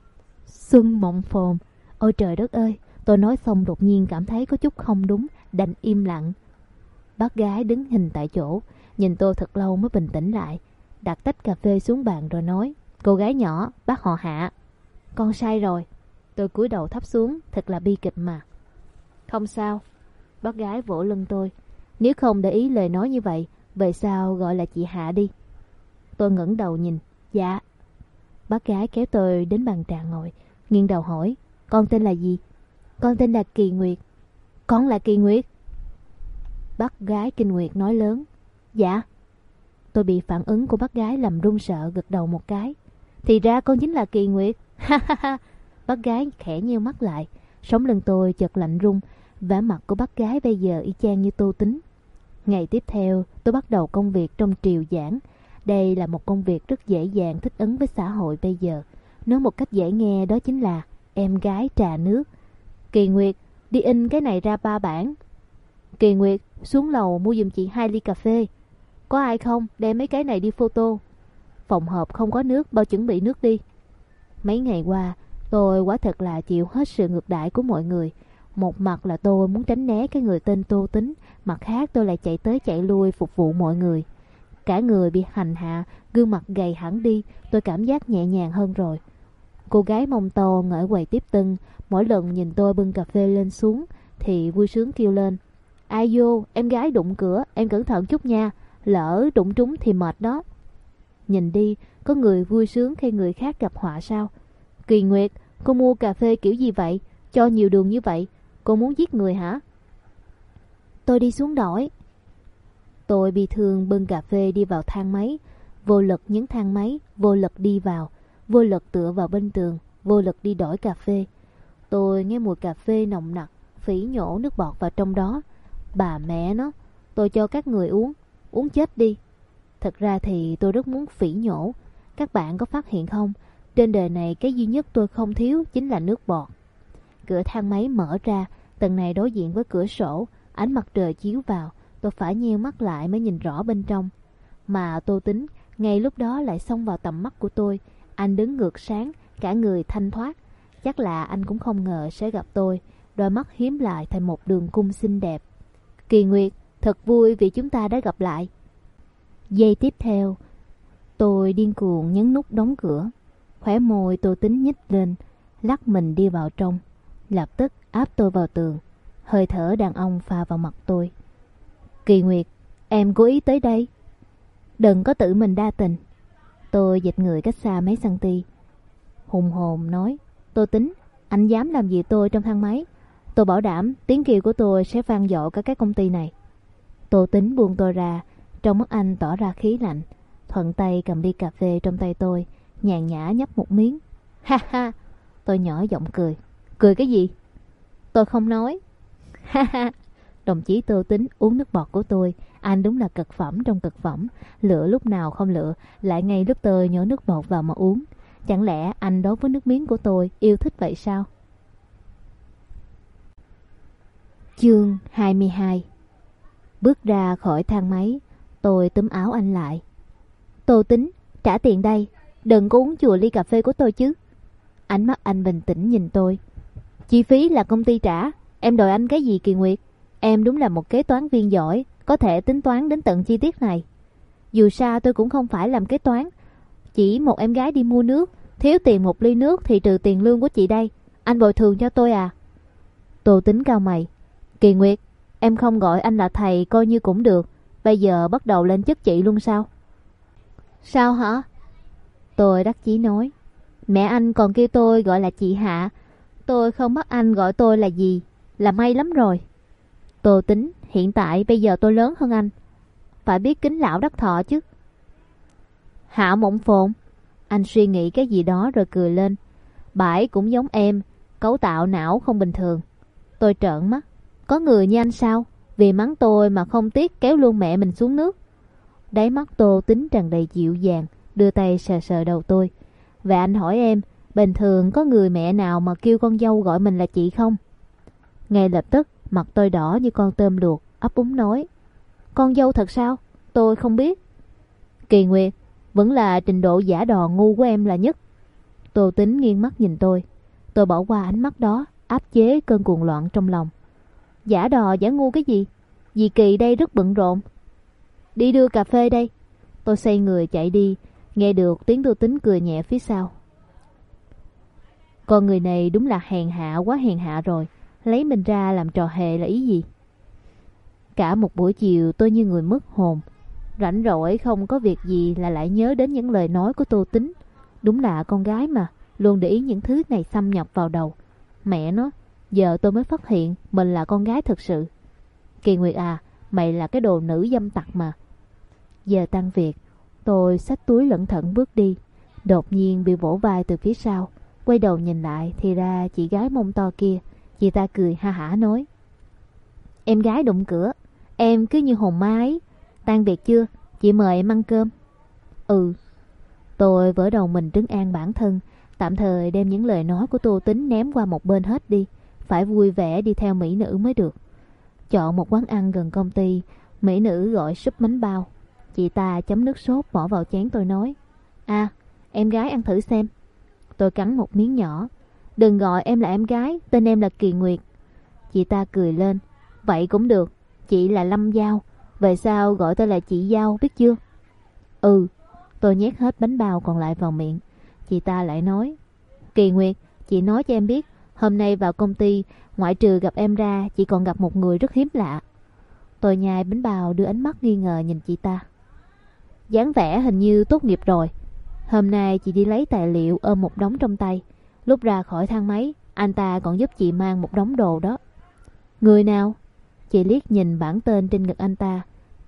Xuân Mộng Phồn. Ôi trời đất ơi. Tôi nói xong đột nhiên cảm thấy có chút không đúng, đành im lặng. Bác gái đứng hình tại chỗ, nhìn tôi thật lâu mới bình tĩnh lại, đặt tách cà phê xuống bàn rồi nói: Cô gái nhỏ, bác họ Hạ. Con sai rồi. Tôi cúi đầu thấp xuống, thật là bi kịch mà. Không sao. Bác gái vỗ lưng tôi. Nếu không để ý lời nói như vậy, về sau gọi là chị Hạ đi. Tôi ngẩng đầu nhìn. Dạ. Bác gái kéo tôi đến bàn trà ngồi, nghiêng đầu hỏi: Con tên là gì? Con tên là Kỳ Nguyệt. Con là Kỳ Nguyệt? Bác gái kinh nguyệt nói lớn. Dạ. Tôi bị phản ứng của bác gái làm run sợ, gật đầu một cái. Thì ra con chính là Kỳ Nguyệt. Ha ha ha. Bác gái khẽ nheo mắt lại. Sống lưng tôi chợt lạnh run. Vẻ mặt của bác gái bây giờ y chang như Tô Tính. Ngày tiếp theo tôi bắt đầu công việc trong Triều Giảng. Đây là một công việc rất dễ dàng thích ứng với xã hội bây giờ. Nói một cách dễ nghe đó chính là em gái trà nước. Kỳ Nguyệt, đi in cái này ra ba bản. Kỳ Nguyệt, xuống lầu mua giùm chị hai ly cà phê. Có ai không? Đem mấy cái này đi photo. Phòng họp không có nước, bao chuẩn bị nước đi. Mấy ngày qua, tôi quả thật là chịu hết sự ngược đãi của mọi người. Một mặt là tôi muốn tránh né cái người tên Tô Tính, mặt khác tôi lại chạy tới chạy lui phục vụ mọi người. Cả người bị hành hạ, gương mặt gầy hẳn đi, tôi cảm giác nhẹ nhàng hơn rồi. Cô gái mông to ngỡ quầy tiếp tân, mỗi lần nhìn tôi bưng cà phê lên xuống thì vui sướng kêu lên: Ai vô, em gái đụng cửa, em cẩn thận chút nha, lỡ đụng trúng thì mệt đó. Nhìn đi, có người vui sướng khi người khác gặp họa sao? Kỳ Nguyệt, cô mua cà phê kiểu gì vậy? Cho nhiều đường như vậy, cô muốn giết người hả? Tôi đi xuống đổi. Tôi bi thương bưng cà phê đi vào thang máy, vô lực nhấn thang máy, vô lực đi vào, vô lực tựa vào bên tường, vô lực đi đổi cà phê. Tôi nghe mùi cà phê nồng nặc, phỉ nhổ nước bọt vào trong đó. Bà mẹ nó, tôi cho các người uống, uống chết đi. Thật ra thì tôi rất muốn phỉ nhổ. Các bạn có phát hiện không? Trên đời này cái duy nhất tôi không thiếu chính là nước bọt. Cửa thang máy mở ra, tầng này đối diện với cửa sổ, ánh mặt trời chiếu vào. Tôi phải nheo mắt lại mới nhìn rõ bên trong. Mà Tô Tính ngay lúc đó lại xông vào tầm mắt của tôi. Anh đứng ngược sáng, cả người thanh thoát. Chắc là anh cũng không ngờ sẽ gặp tôi. Đôi mắt hiếm lại thành một đường cung xinh đẹp. Kỳ Nguyệt, thật vui vì chúng ta đã gặp lại. Giây tiếp theo, tôi điên cuồng nhấn nút đóng cửa. Khóe môi Tô Tính nhích lên, lắc mình đi vào trong. Lập tức áp tôi vào tường. Hơi thở đàn ông pha vào mặt tôi. Kỳ Nguyệt, em cố ý tới đây. Đừng có tự mình đa tình. Tôi dịch người cách xa mấy cm. Hùng hồn nói, Tô Tính, anh dám làm gì tôi trong thang máy? Tôi bảo đảm tiếng kêu của tôi sẽ vang dội cả cái công ty này. Tô Tính buông tôi ra, trong mắt anh tỏ ra khí lạnh. Thuận tay cầm ly cà phê trong tay tôi, nhàn nhã nhấp một miếng. Ha ha, tôi nhỏ giọng cười. Cười cái gì? Tôi không nói. Ha ha. Đồng chí Tô Tính uống nước bọt của tôi. Anh đúng là cực phẩm trong cực phẩm. Lựa lúc nào không lựa, lại ngay lúc tôi nhổ nước bọt vào mà uống. Chẳng lẽ anh đối với nước miếng của tôi yêu thích vậy sao? Chương hai mươi hai. Bước ra khỏi thang máy, tôi túm áo anh lại. Tô Tính, trả tiền đây. Đừng có uống chùa ly cà phê của tôi chứ. Ánh mắt anh bình tĩnh nhìn tôi. Chi phí là công ty trả. Em đòi anh cái gì Kỳ Nguyệt? Em đúng là một kế toán viên giỏi, có thể tính toán đến tận chi tiết này. Dù sao tôi cũng không phải làm kế toán. Chỉ một em gái đi mua nước, thiếu tiền một ly nước thì trừ tiền lương của chị đây. Anh bồi thường cho tôi à? Tô Tính cau mày. Kỳ Nguyệt, em không gọi anh là thầy coi như cũng được. Bây giờ bắt đầu lên chức chị luôn sao? Sao hả? Tôi đắc chí nói. Mẹ anh còn kêu tôi gọi là chị Hạ. Tôi không bắt anh gọi tôi là gì, là may lắm rồi. Tô Tính, hiện tại bây giờ tôi lớn hơn anh, phải biết kính lão đắc thọ chứ. Hạ Mộng Phồn. Anh suy nghĩ cái gì đó rồi cười lên. Bãi cũng giống em, cấu tạo não không bình thường. Tôi trợn mắt. Có người như anh sao? Vì mắng tôi mà không tiếc kéo luôn mẹ mình xuống nước. Đáy mắt Tô Tính tràn đầy dịu dàng, đưa tay sờ sờ đầu tôi. Và anh hỏi em, bình thường có người mẹ nào mà kêu con dâu gọi mình là chị không? Ngay lập tức mặt tôi đỏ như con tôm luộc, ấp úng nói. Con dâu thật sao? Tôi không biết. Kỳ Nguyệt, vẫn là trình độ giả đò ngu của em là nhất. Tô Tính nghiêng mắt nhìn tôi. Tôi bỏ qua ánh mắt đó, áp chế cơn cuồng loạn trong lòng. Giả đò giả ngu cái gì? Dì Kỳ đây rất bận rộn. Đi đưa cà phê đây. Tôi xoay người chạy đi, nghe được tiếng Tô Tính cười nhẹ phía sau. Con người này đúng là hèn hạ quá hèn hạ rồi. Lấy mình ra làm trò hề là ý gì? Cả một buổi chiều tôi như người mất hồn. Rảnh rỗi không có việc gì là lại nhớ đến những lời nói của Tô Tính. Đúng là con gái mà, luôn để ý những thứ này xâm nhập vào đầu. Mẹ nó, giờ tôi mới phát hiện mình là con gái thật sự. Kỳ Nguyệt à, mày là cái đồ nữ dâm tặc mà. Giờ tan việc, tôi xách túi lẩn thận bước đi. Đột nhiên bị vỗ vai từ phía sau. Quay đầu nhìn lại thì ra chị gái mông to kia. Chị ta cười ha hả nói. Em gái đụng cửa, em cứ như hồn ma ấy. Tan việc chưa? Chị mời em ăn cơm. Ừ. Tôi vỡ đầu mình trấn an bản thân, tạm thời đem những lời nói của Tô Tính ném qua một bên hết đi. Phải vui vẻ đi theo mỹ nữ mới được. Chọn một quán ăn gần công ty. Mỹ nữ gọi súp bánh bao. Chị ta chấm nước sốt bỏ vào chén tôi nói. À, em gái ăn thử xem. Tôi cắn một miếng nhỏ. Đừng gọi em là em gái, tên em là Kỳ Nguyệt. Chị ta cười lên. Vậy cũng được, chị là Lâm Giao. Về sau gọi tôi là chị Giao, biết chưa? Ừ. Tôi nhét hết bánh bao còn lại vào miệng. Chị ta lại nói. Kỳ Nguyệt, chị nói cho em biết, hôm nay vào công ty, ngoại trừ gặp em ra, chị còn gặp một người rất hiếm lạ. Tôi nhai bánh bao đưa ánh mắt nghi ngờ nhìn chị ta. Dáng vẻ hình như tốt nghiệp rồi. Hôm nay chị đi lấy tài liệu ôm một đống trong tay. Lúc ra khỏi thang máy, anh ta còn giúp chị mang một đống đồ đó. Người nào? Chị liếc nhìn bảng tên trên ngực anh ta.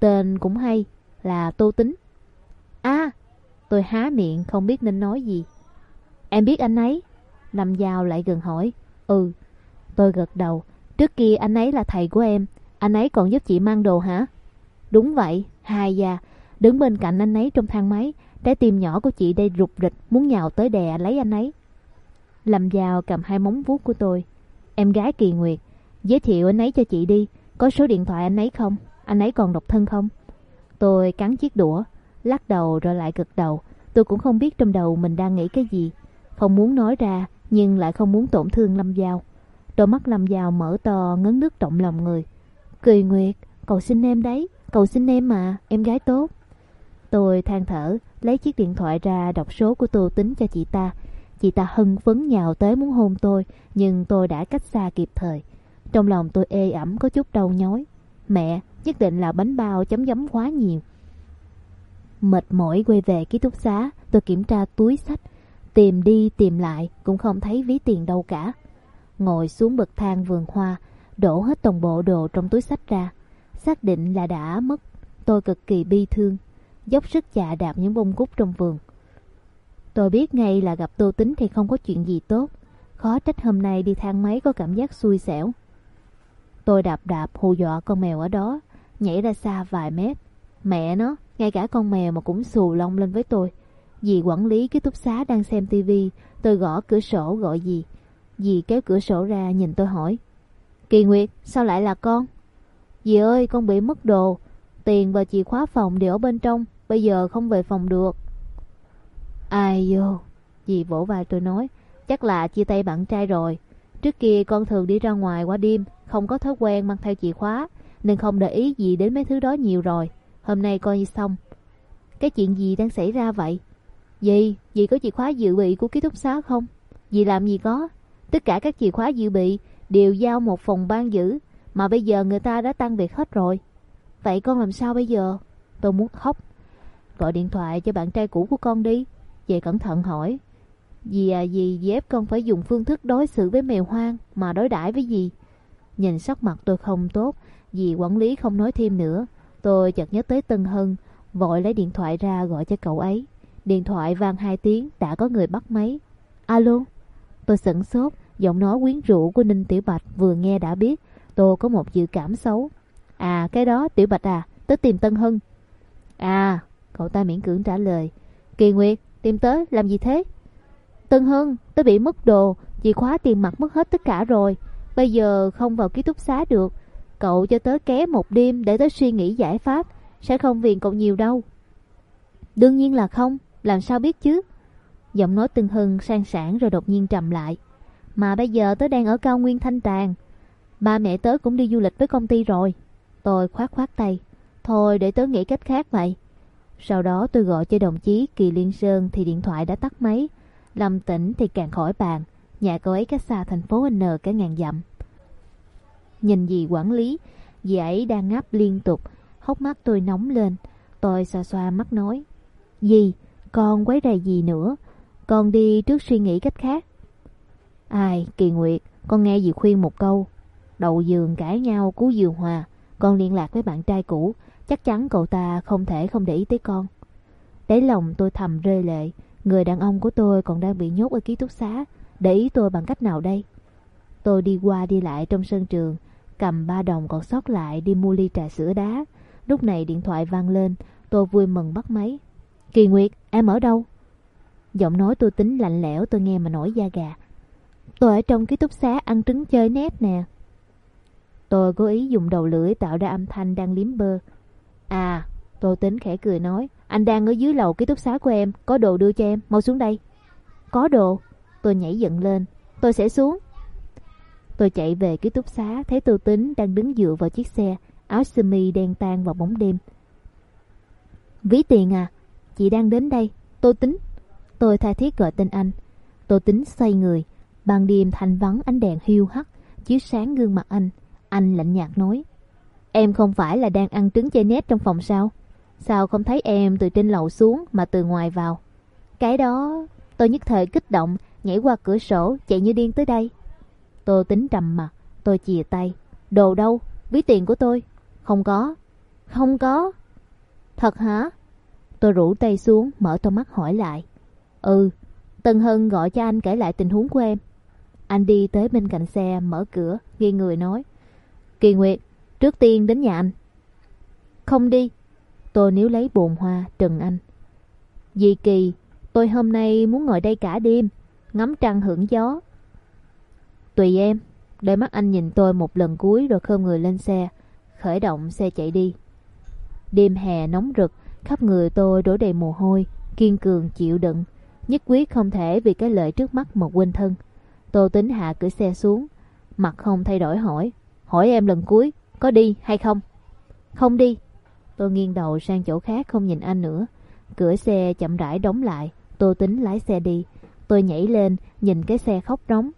Tên cũng hay, là Tô Tính. À, tôi há miệng không biết nên nói gì. Em biết anh ấy? Lâm Giao lại gần hỏi. Ừ, tôi gật đầu. Trước kia anh ấy là thầy của em. Anh ấy còn giúp chị mang đồ hả? Đúng vậy. Hai da, đứng bên cạnh anh ấy trong thang máy, trái tim nhỏ của chị đây rụt rịch muốn nhào tới đè lấy anh ấy. Lâm Giao cầm hai móng vuốt của tôi. Em gái Kỳ Nguyệt, giới thiệu anh ấy cho chị đi. Có số điện thoại anh ấy không? Anh ấy còn độc thân không? Tôi cắn chiếc đũa, lắc đầu rồi lại gật đầu. Tôi cũng không biết trong đầu mình đang nghĩ cái gì. Không muốn nói ra, nhưng lại không muốn tổn thương Lâm Giao. Đôi mắt Lâm Giao mở to ngấn nước động lòng người. Kỳ Nguyệt, cầu xin em đấy. Cầu xin em mà, em gái tốt. Tôi than thở, lấy chiếc điện thoại ra đọc số của Tô Tính cho chị ta. Chị ta hưng phấn nhào tới muốn hôn tôi, nhưng tôi đã cách xa kịp thời. Trong lòng tôi ê ẩm có chút đau nhói. Mẹ, nhất định là bánh bao chấm giấm quá nhiều. Mệt mỏi quay về ký túc xá, tôi kiểm tra túi xách, tìm đi tìm lại cũng không thấy ví tiền đâu cả. Ngồi xuống bậc thang vườn hoa, đổ hết toàn bộ đồ trong túi xách ra. Xác định là đã mất, tôi cực kỳ bi thương, dốc sức chà đạp những bông cúc trong vườn. Tôi biết ngay là gặp Tô Tính thì không có chuyện gì tốt. Khó trách hôm nay đi thang máy có cảm giác xui xẻo. Tôi đạp đạp hù dọa con mèo ở đó, nhảy ra xa vài mét. Mẹ nó, ngay cả con mèo mà cũng xù lông lên với tôi. Dì quản lý ký túc xá đang xem tivi, tôi gõ cửa sổ gọi dì. Dì kéo cửa sổ ra nhìn tôi hỏi. Kỳ Nguyệt, sao lại là con? Dì ơi, con bị mất đồ. Tiền và chìa khóa phòng đều ở bên trong, bây giờ không về phòng được. Ai vô, dì vỗ vai tôi nói. Chắc là chia tay bạn trai rồi. Trước kia con thường đi ra ngoài qua đêm, không có thói quen mang theo chìa khóa, nên không để ý gì đến mấy thứ đó nhiều rồi. Hôm nay coi như xong. Cái chuyện gì đang xảy ra vậy? Dì, dì có chìa khóa dự bị của ký túc xá không? Dì làm gì có. Tất cả các chìa khóa dự bị đều giao một phòng ban giữ, mà bây giờ người ta đã tăng việc hết rồi. Vậy con làm sao bây giờ? Tôi muốn khóc. Gọi điện thoại cho bạn trai cũ của con đi. Dì cẩn thận hỏi. Dì à dì, dì ép con phải dùng phương thức đối xử với mèo hoang mà đối đãi với dì. Nhìn sắc mặt tôi không tốt, dì quản lý không nói thêm nữa. Tôi chợt nhớ tới Tân Hân, vội lấy điện thoại ra gọi cho cậu ấy. Điện thoại vang hai tiếng đã có người bắt máy. Alo. Tôi sửng sốt, giọng nói quyến rũ của Ninh Tiểu Bạch vừa nghe đã biết tôi có một dự cảm xấu. À cái đó Tiểu Bạch à, tớ tìm Tân Hân. À, cậu ta miễn cưỡng trả lời. Kỳ Nguyệt, tìm tớ làm gì thế? Tân Hân, tớ bị mất đồ, chìa khóa tiền mặt mất hết tất cả rồi. Bây giờ không vào ký túc xá được. Cậu cho tớ ké một đêm để tớ suy nghĩ giải pháp, sẽ không phiền cậu nhiều đâu. Đương nhiên là không, làm sao biết chứ. Giọng nói Tân Hân sang sảng rồi đột nhiên trầm lại. Mà bây giờ tớ đang ở cao nguyên Thanh Tràng. Ba mẹ tớ cũng đi du lịch với công ty rồi. Tôi khoát khoát tay. Thôi để tớ nghĩ cách khác vậy. Sau đó tôi gọi cho đồng chí Kỳ Liên Sơn thì điện thoại đã tắt máy. Lâm Tĩnh thì càng khỏi bàn. Nhà cậu ấy cách xa thành phố N cả ngàn dặm. Nhìn dì quản lý, dì ấy đang ngáp liên tục. Hốc mắt tôi nóng lên. Tôi xoa xoa mắt nói. Dì, con quấy rầy gì nữa. Con đi trước suy nghĩ cách khác. Ai, Kỳ Nguyệt, con nghe dì khuyên một câu. Đầu giường cãi nhau cứu giường hòa. Con liên lạc với bạn trai cũ, chắc chắn cậu ta không thể không để ý tới con. Đáy lòng tôi thầm rơi lệ. Người đàn ông của tôi còn đang bị nhốt ở ký túc xá, để ý tôi bằng cách nào đây? Tôi đi qua đi lại trong sân trường, cầm ba đồng còn sót lại đi mua ly trà sữa đá. Lúc này điện thoại vang lên, tôi vui mừng bắt máy. Kỳ Nguyệt, em ở đâu? Giọng nói tôi tính lạnh lẽo, tôi nghe mà nổi da gà. Tôi ở trong ký túc xá ăn trứng chơi net nè. Tôi cố ý dùng đầu lưỡi tạo ra âm thanh đang liếm bơ. À, Tô Tính khẽ cười nói. Anh đang ở dưới lầu ký túc xá của em, có đồ đưa cho em, mau xuống đây. Có đồ? Tôi nhảy dựng lên. Tôi sẽ xuống. Tôi chạy về ký túc xá, thấy Tô Tính đang đứng dựa vào chiếc xe, áo sơ mi đen tan vào bóng đêm. Ví tiền à? Chị đang đến đây. Tô Tính. Tôi tha thiết gọi tên anh. Tô Tính xoay người. Ban đêm thanh vắng, ánh đèn hiu hắt chiếu sáng gương mặt anh. Anh lạnh nhạt nói. Em không phải là đang ăn trứng chơi net trong phòng sao? Sao không thấy em từ trên lầu xuống mà từ ngoài vào? Cái đó... Tôi nhất thời kích động, nhảy qua cửa sổ, chạy như điên tới đây. Tô Tính trầm mặt. Tôi chìa tay. Đồ đâu? Ví tiền của tôi. Không có. Không có. Thật hả? Tôi rủ tay xuống, mở to mắt hỏi lại. Ừ, Tân Hân gọi cho anh kể lại tình huống của em. Anh đi tới bên cạnh xe, mở cửa, nghiêng người nói. Kỳ Nguyệt, trước tiên đến nhà anh. Không đi. Tôi níu lấy bồn hoa, trừng anh. Dì Kỳ, tôi hôm nay muốn ngồi đây cả đêm, ngắm trăng hưởng gió. Tùy em. Đôi mắt anh nhìn tôi một lần cuối rồi khom người lên xe, khởi động xe chạy đi. Đêm hè nóng rực, khắp người tôi đổ đầy mồ hôi, kiên cường chịu đựng, nhất quyết không thể vì cái lợi trước mắt mà quên thân. Tô Tính hạ cửa xe xuống, mặt không thay đổi hỏi. Hỏi em lần cuối, có đi hay không? Không đi. Tôi nghiêng đầu sang chỗ khác không nhìn anh nữa. Cửa xe chậm rãi đóng lại, Tô Tính lái xe đi. Tôi nhảy lên, nhìn cái xe khóc rống.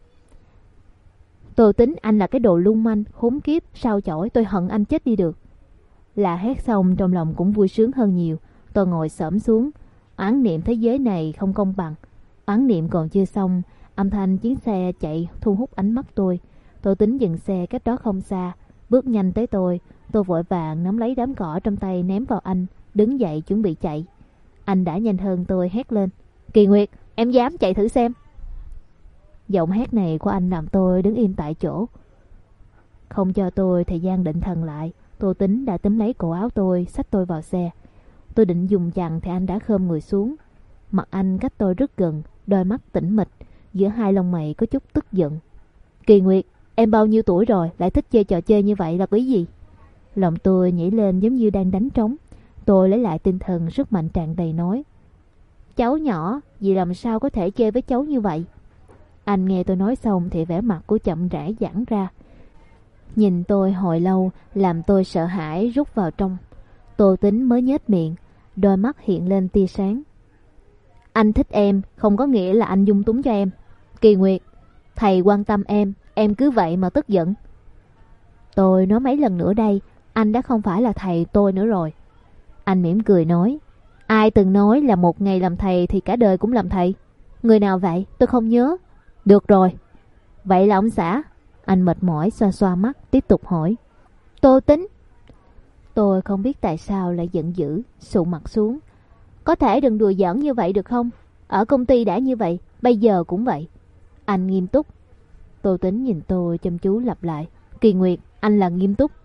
Tô Tính, anh là cái đồ lưu manh, khốn kiếp, sao chổi, tôi hận anh chết đi được. Là hét xong trong lòng cũng vui sướng hơn nhiều. Tôi ngồi xổm xuống, oán niệm thế giới này không công bằng. Oán niệm còn chưa xong, âm thanh chuyến xe chạy thu hút ánh mắt tôi. Tô Tính dừng xe cách đó không xa, bước nhanh tới tôi. Tôi vội vàng nắm lấy đám cỏ trong tay ném vào anh, đứng dậy chuẩn bị chạy. Anh đã nhanh hơn tôi, hét lên. Kỳ Nguyệt, em dám chạy thử xem. Giọng hét này của anh làm tôi đứng im tại chỗ. Không cho tôi thời gian định thần lại, Tô Tính đã túm lấy cổ áo tôi, xách tôi vào xe. Tôi định dùng dằn thì anh đã khom người xuống. Mặt anh cách tôi rất gần, đôi mắt tĩnh mịch, giữa hai lông mày có chút tức giận. Kỳ Nguyệt, em bao nhiêu tuổi rồi lại thích chơi trò chơi như vậy là cái gì? Lòng tôi nhảy lên giống như đang đánh trống. Tôi lấy lại tinh thần, sức mạnh tràn đầy nói. Cháu nhỏ, vì làm sao có thể chơi với cháu như vậy? Anh nghe tôi nói xong thì vẻ mặt của chậm rãi giãn ra. Nhìn tôi hồi lâu làm tôi sợ hãi rút vào trong. Tô Tính mới nhếch miệng, đôi mắt hiện lên tia sáng. Anh thích em không có nghĩa là anh dung túng cho em. Kỳ Nguyệt, thầy quan tâm em, em cứ vậy mà tức giận. Tôi nói mấy lần nữa đây, anh đã không phải là thầy tôi nữa rồi. Anh mỉm cười nói. Ai từng nói là một ngày làm thầy thì cả đời cũng làm thầy? Người nào vậy? Tôi không nhớ. Được rồi. Vậy là ông xã. Anh mệt mỏi xoa xoa mắt, tiếp tục hỏi. Tô Tính. Tôi không biết tại sao lại giận dữ, sụ mặt xuống. Có thể đừng đùa giỡn như vậy được không? Ở công ty đã như vậy, bây giờ cũng vậy. Anh nghiêm túc. Tô Tính nhìn tôi chăm chú lặp lại. Kỳ Nguyệt, anh là nghiêm túc.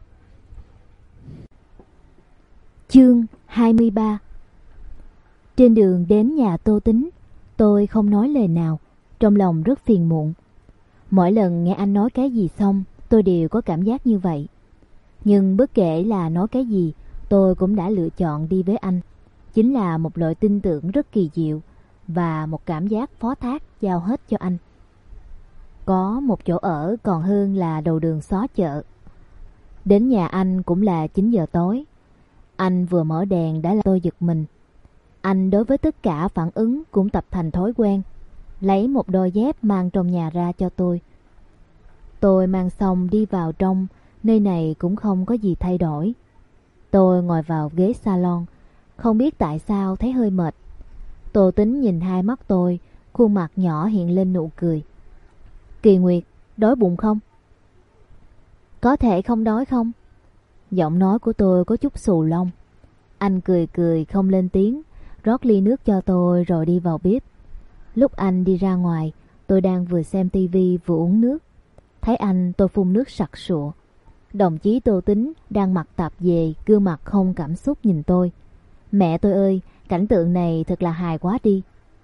Chương hai mươi ba. Trên đường đến nhà Tô Tính, tôi không nói lời nào, trong lòng rất phiền muộn. Mỗi lần nghe anh nói cái gì xong, tôi đều có cảm giác như vậy. Nhưng bất kể là nói cái gì, tôi cũng đã lựa chọn đi với anh. Chính là một loại tin tưởng rất kỳ diệu và một cảm giác phó thác giao hết cho anh. Có một chỗ ở còn hơn là đầu đường xó chợ. Đến nhà anh cũng là chín giờ tối. Anh vừa mở đèn đã làm tôi giật mình. Anh đối với tất cả phản ứng cũng tập thành thói quen, lấy một đôi dép mang trong nhà ra cho tôi. Tôi mang xong đi vào trong, nơi này cũng không có gì thay đổi. Tôi ngồi vào ghế salon, không biết tại sao thấy hơi mệt. Tô Tính nhìn hai mắt tôi, khuôn mặt nhỏ hiện lên nụ cười. Kỳ Nguyệt, đói bụng không? Có thể không đói không? Giọng nói của tôi có chút xù lông. Anh cười cười không lên tiếng, rót ly nước cho tôi rồi đi vào bếp. Lúc anh đi ra ngoài, tôi đang vừa xem tivi vừa uống nước. Thấy anh, tôi phun nước sặc sụa. Đồng chí Tô Tính đang mặc tạp dề, gương mặt không cảm xúc nhìn tôi. Mẹ tôi ơi, cảnh tượng này thật là hài quá đi.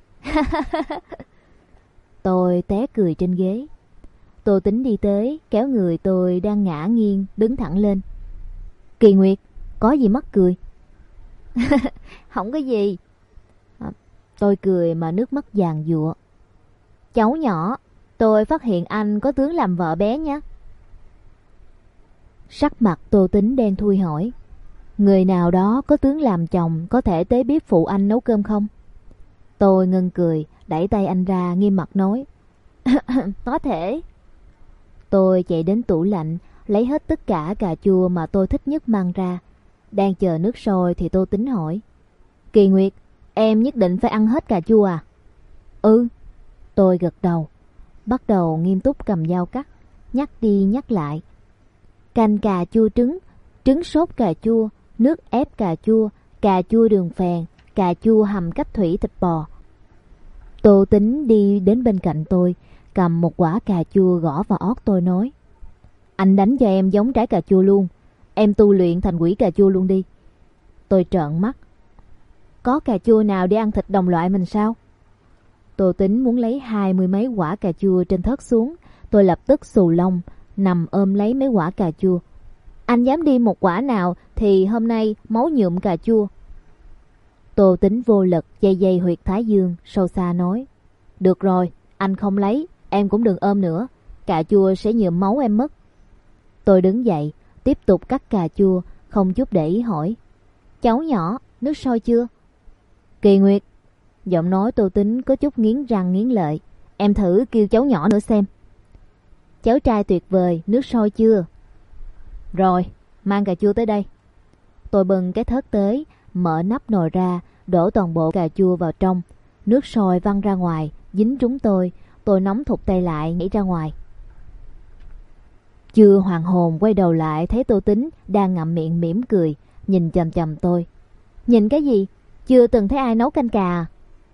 Tôi té cười trên ghế. Tô Tính đi tới, kéo người tôi đang ngã nghiêng, đứng thẳng lên. Kỳ Nguyệt, có gì mắc cười? Không có gì. À, tôi cười mà nước mắt giàn giụa. Cháu nhỏ, tôi phát hiện anh có tướng làm vợ bé nhé. Sắc mặt Tô Tính đen thui hỏi. Người nào đó có tướng làm chồng có thể tới bếp phụ anh nấu cơm không? Tôi ngưng cười, đẩy tay anh ra nghiêm mặt nói. Có thể. Tôi chạy đến tủ lạnh, lấy hết tất cả cà chua mà tôi thích nhất mang ra. Đang chờ nước sôi thì Tô Tính hỏi. Kỳ Nguyệt, em nhất định phải ăn hết cà chua à? Ừ. Tôi gật đầu, bắt đầu nghiêm túc cầm dao cắt, nhắc đi nhắc lại. Canh cà chua trứng, trứng sốt cà chua, nước ép cà chua, cà chua đường phèn, cà chua hầm cách thủy thịt bò. Tô Tính đi đến bên cạnh tôi, cầm một quả cà chua gõ vào ót tôi nói: Anh đánh cho em giống trái cà chua luôn, em tu luyện thành quỷ cà chua luôn đi. Tôi trợn mắt: Có cà chua nào đi ăn thịt đồng loại mình sao? Tô Tính muốn lấy hai mươi mấy quả cà chua trên thớt xuống. Tôi lập tức xù lông, nằm ôm lấy mấy quả cà chua. Anh dám đi một quả nào thì hôm nay máu nhuộm cà chua. Tô Tính vô lực dây dây huyệt thái dương, sâu xa nói: Được rồi, anh không lấy, em cũng đừng ôm nữa, cà chua sẽ nhuộm máu em mất. Tôi đứng dậy, tiếp tục cắt cà chua, không chút để ý hỏi: Cháu nhỏ, nước sôi chưa? Kỳ Nguyệt, giọng nói Tô Tính có chút nghiến răng nghiến lợi, em thử kêu cháu nhỏ nữa xem. Cháu trai tuyệt vời, nước sôi chưa? Rồi, mang cà chua tới đây. Tôi bưng cái thớt tới, mở nắp nồi ra, đổ toàn bộ cà chua vào trong. Nước sôi văng ra ngoài, dính trúng tôi. Tôi nóng thụt tay lại, nhảy ra ngoài. Chưa hoàn hồn quay đầu lại thấy Tô Tính đang ngậm miệng mỉm cười, nhìn chằm chằm tôi. Nhìn cái gì? Chưa từng thấy ai nấu canh cà à?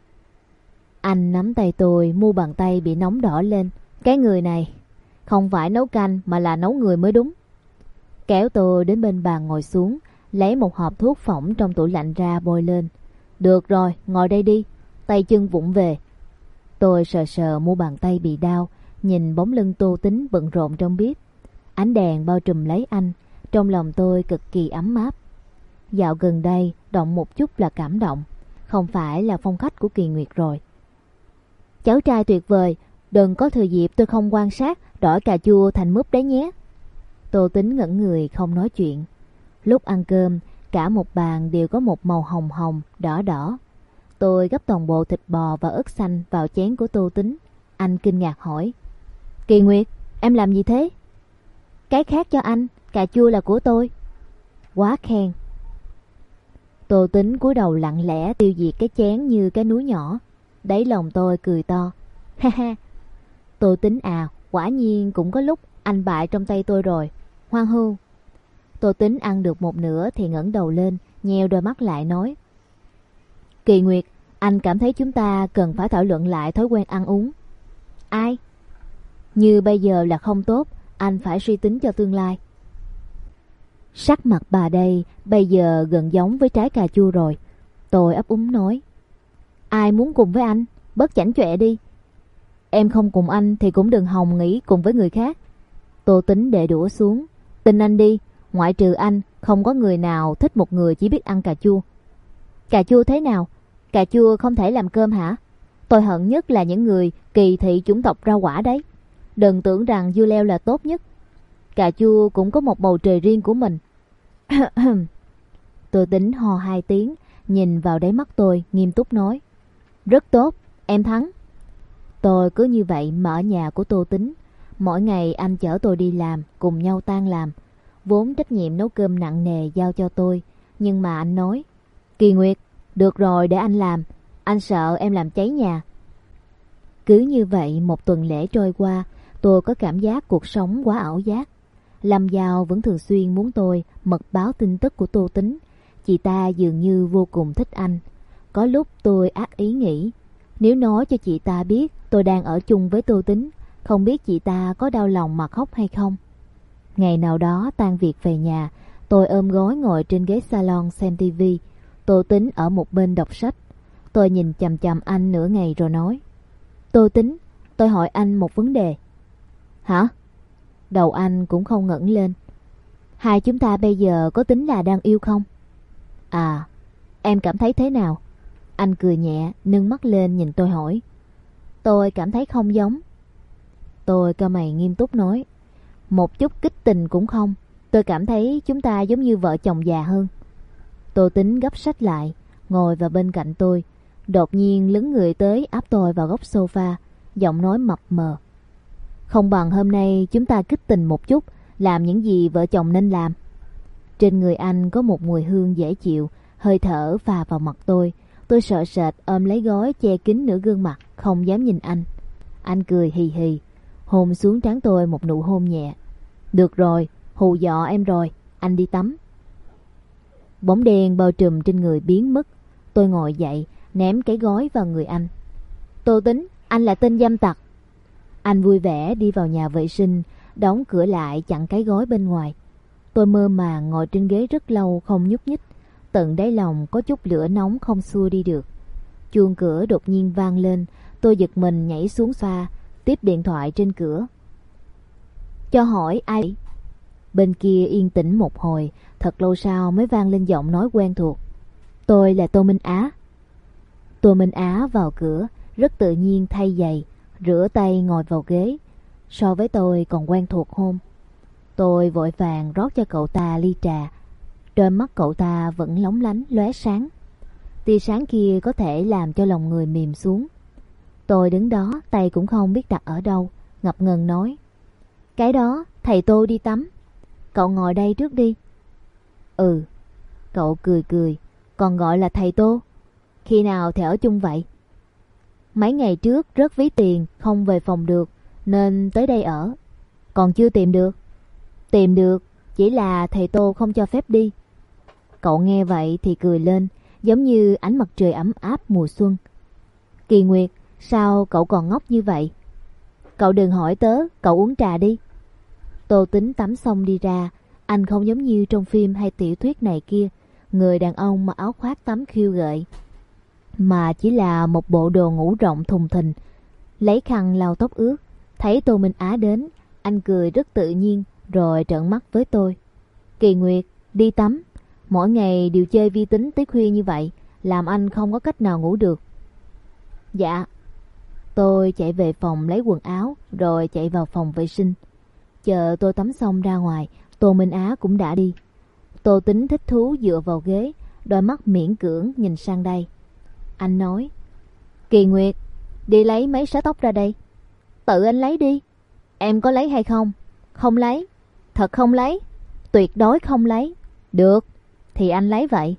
Anh nắm tay tôi, mu bàn tay bị nóng đỏ lên. Cái người này không phải nấu canh mà là nấu người mới đúng. Kéo tôi đến bên bàn ngồi xuống, lấy một hộp thuốc phỏng trong tủ lạnh ra bôi lên. Được rồi, ngồi đây đi, tay chân vụng về. Tôi sờ sờ mu bàn tay bị đau, nhìn bóng lưng Tô Tính bận rộn trong bếp. Ánh đèn bao trùm lấy anh, trong lòng tôi cực kỳ ấm áp. Dạo gần đây, động một chút là cảm động, không phải là phong cách của Kỳ Nguyệt rồi. Cháu trai tuyệt vời, đừng có thừa dịp tôi không quan sát, đổi cà chua thành múp đấy nhé. Tô Tính ngẩn người không nói chuyện. Lúc ăn cơm, cả một bàn đều có một màu hồng hồng, đỏ đỏ. Tôi gấp toàn bộ thịt bò và ớt xanh vào chén của Tô Tính. Anh kinh ngạc hỏi: Kỳ Nguyệt, em làm gì thế? Cái khác cho anh, cà chua là của tôi. Quá khen. Tô Tính cúi đầu lặng lẽ tiêu diệt cái chén như cái núi nhỏ. Đáy lòng tôi cười to. Ha ha. Tô Tính à, quả nhiên cũng có lúc anh bại trong tay tôi rồi. Hoan hô. Tô Tính ăn được một nửa thì ngẩng đầu lên, nheo đôi mắt lại nói: Kỳ Nguyệt, anh cảm thấy chúng ta cần phải thảo luận lại thói quen ăn uống. Ai? Như bây giờ là không tốt, anh phải suy tính cho tương lai. Sắc mặt bà đây bây giờ gần giống với trái cà chua rồi. Tôi ấp úng nói: Ai muốn cùng với anh, bớt chảnh chọe đi. Em không cùng anh thì cũng đừng hòng nghĩ cùng với người khác. Tô Tính để đũa xuống. Tin anh đi, ngoại trừ anh, không có người nào thích một người chỉ biết ăn cà chua. Cà chua thế nào? Cà chua không thể làm cơm hả? Tôi hận nhất là những người kỳ thị chủng tộc rau quả đấy. Đừng tưởng rằng dưa leo là tốt nhất. Cà chua cũng có một bầu trời riêng của mình. Tô Tính ho hai tiếng, nhìn vào đáy mắt tôi, nghiêm túc nói: Rất tốt, em thắng. Tôi cứ như vậy mở nhà của Tô Tính. Mỗi ngày anh chở tôi đi làm, cùng nhau tan làm. Vốn trách nhiệm nấu cơm nặng nề giao cho tôi, nhưng mà anh nói: Kỳ Nguyệt, được rồi để anh làm, anh sợ em làm cháy nhà. Cứ như vậy một tuần lễ trôi qua, tôi có cảm giác cuộc sống quá ảo giác. Lâm Giao vẫn thường xuyên muốn tôi mật báo tin tức của Tô Tính. Chị ta dường như vô cùng thích anh. Có lúc tôi ác ý nghĩ, nếu nói cho chị ta biết tôi đang ở chung với Tô Tính, không biết chị ta có đau lòng mà khóc hay không. Ngày nào đó tan việc về nhà, tôi ôm gối ngồi trên ghế salon xem tivi. Tô Tính ở một bên đọc sách. Tôi nhìn chằm chằm anh nửa ngày rồi nói: Tô Tính, tôi hỏi anh một vấn đề. Hả? Đầu anh cũng không ngẩng lên. Hai chúng ta bây giờ có tính là đang yêu không? À, em cảm thấy thế nào? Anh cười nhẹ, nâng mắt lên nhìn tôi hỏi. Tôi cảm thấy không giống. Tôi cau mày nghiêm túc nói: Một chút kích tình cũng không. Tôi cảm thấy chúng ta giống như vợ chồng già hơn. Tô Tính gấp sách lại, ngồi vào bên cạnh tôi. Đột nhiên lấn người tới áp tôi vào góc sofa, giọng nói mập mờ: Không bằng hôm nay chúng ta kích tình một chút, làm những gì vợ chồng nên làm. Trên người anh có một mùi hương dễ chịu, hơi thở phà vào mặt tôi. Tôi sợ sệt ôm lấy gối che kín nửa gương mặt, không dám nhìn anh. Anh cười hì hì, hôn xuống trán tôi một nụ hôn nhẹ. Được rồi, hù dọ em rồi, anh đi tắm. Bóng đen bao trùm trên người biến mất. Tôi ngồi dậy, ném cái gói vào người anh. Tô Tính, anh là tên dâm tặc. Anh vui vẻ đi vào nhà vệ sinh, đóng cửa lại chặn cái gói bên ngoài. Tôi mơ màng ngồi trên ghế rất lâu không nhúc nhích. Tận đáy lòng có chút lửa nóng không xua đi được. Chuông cửa đột nhiên vang lên. Tôi giật mình nhảy xuống sofa, tiếp điện thoại trên cửa. Cho hỏi ai? Bên kia yên tĩnh một hồi, thật lâu sau mới vang lên giọng nói quen thuộc. Tôi là Tô Minh Á. Tô Minh Á vào cửa, rất tự nhiên thay giày, rửa tay ngồi vào ghế. So với tôi còn quen thuộc hôn. Tôi vội vàng rót cho cậu ta ly trà. Đôi mắt cậu ta vẫn lóng lánh lóe sáng. Tia sáng kia có thể làm cho lòng người mềm xuống. Tôi đứng đó, tay cũng không biết đặt ở đâu, ngập ngừng nói. Cái đó, thầy Tô đi tắm. Cậu ngồi đây trước đi. Ừ. Cậu cười cười. Còn gọi là thầy Tô? Khi nào thì ở chung vậy? Mấy ngày trước rớt ví tiền, không về phòng được, nên tới đây ở. Còn chưa tìm được? Tìm được, chỉ là thầy Tô không cho phép đi. Cậu nghe vậy thì cười lên, giống như ánh mặt trời ấm áp mùa xuân. Kỳ Nguyệt, sao cậu còn ngốc như vậy? Cậu đừng hỏi tớ, cậu uống trà đi. Tô Tính tắm xong đi ra. Anh không giống như trong phim hay tiểu thuyết này kia, người đàn ông mặc áo khoác tắm khiêu gợi, mà chỉ là một bộ đồ ngủ rộng thùng thình, lấy khăn lau tóc ướt. Thấy Tô Minh Á đến, anh cười rất tự nhiên rồi trợn mắt với tôi. Kỳ Nguyệt, đi tắm. Mỗi ngày đều chơi vi tính tới khuya như vậy, làm anh không có cách nào ngủ được. Dạ. Tôi chạy về phòng lấy quần áo rồi chạy vào phòng vệ sinh. Chờ tôi tắm xong ra ngoài, Tô Minh Á cũng đã đi. Tô Tính thích thú dựa vào ghế, đôi mắt miễn cưỡng nhìn sang đây. Anh nói. Kỳ Nguyệt, đi lấy mấy sợi tóc ra đây. Tự anh lấy đi. Em có lấy hay không? Không lấy. Thật không lấy? Tuyệt đối không lấy. Được, thì anh lấy vậy.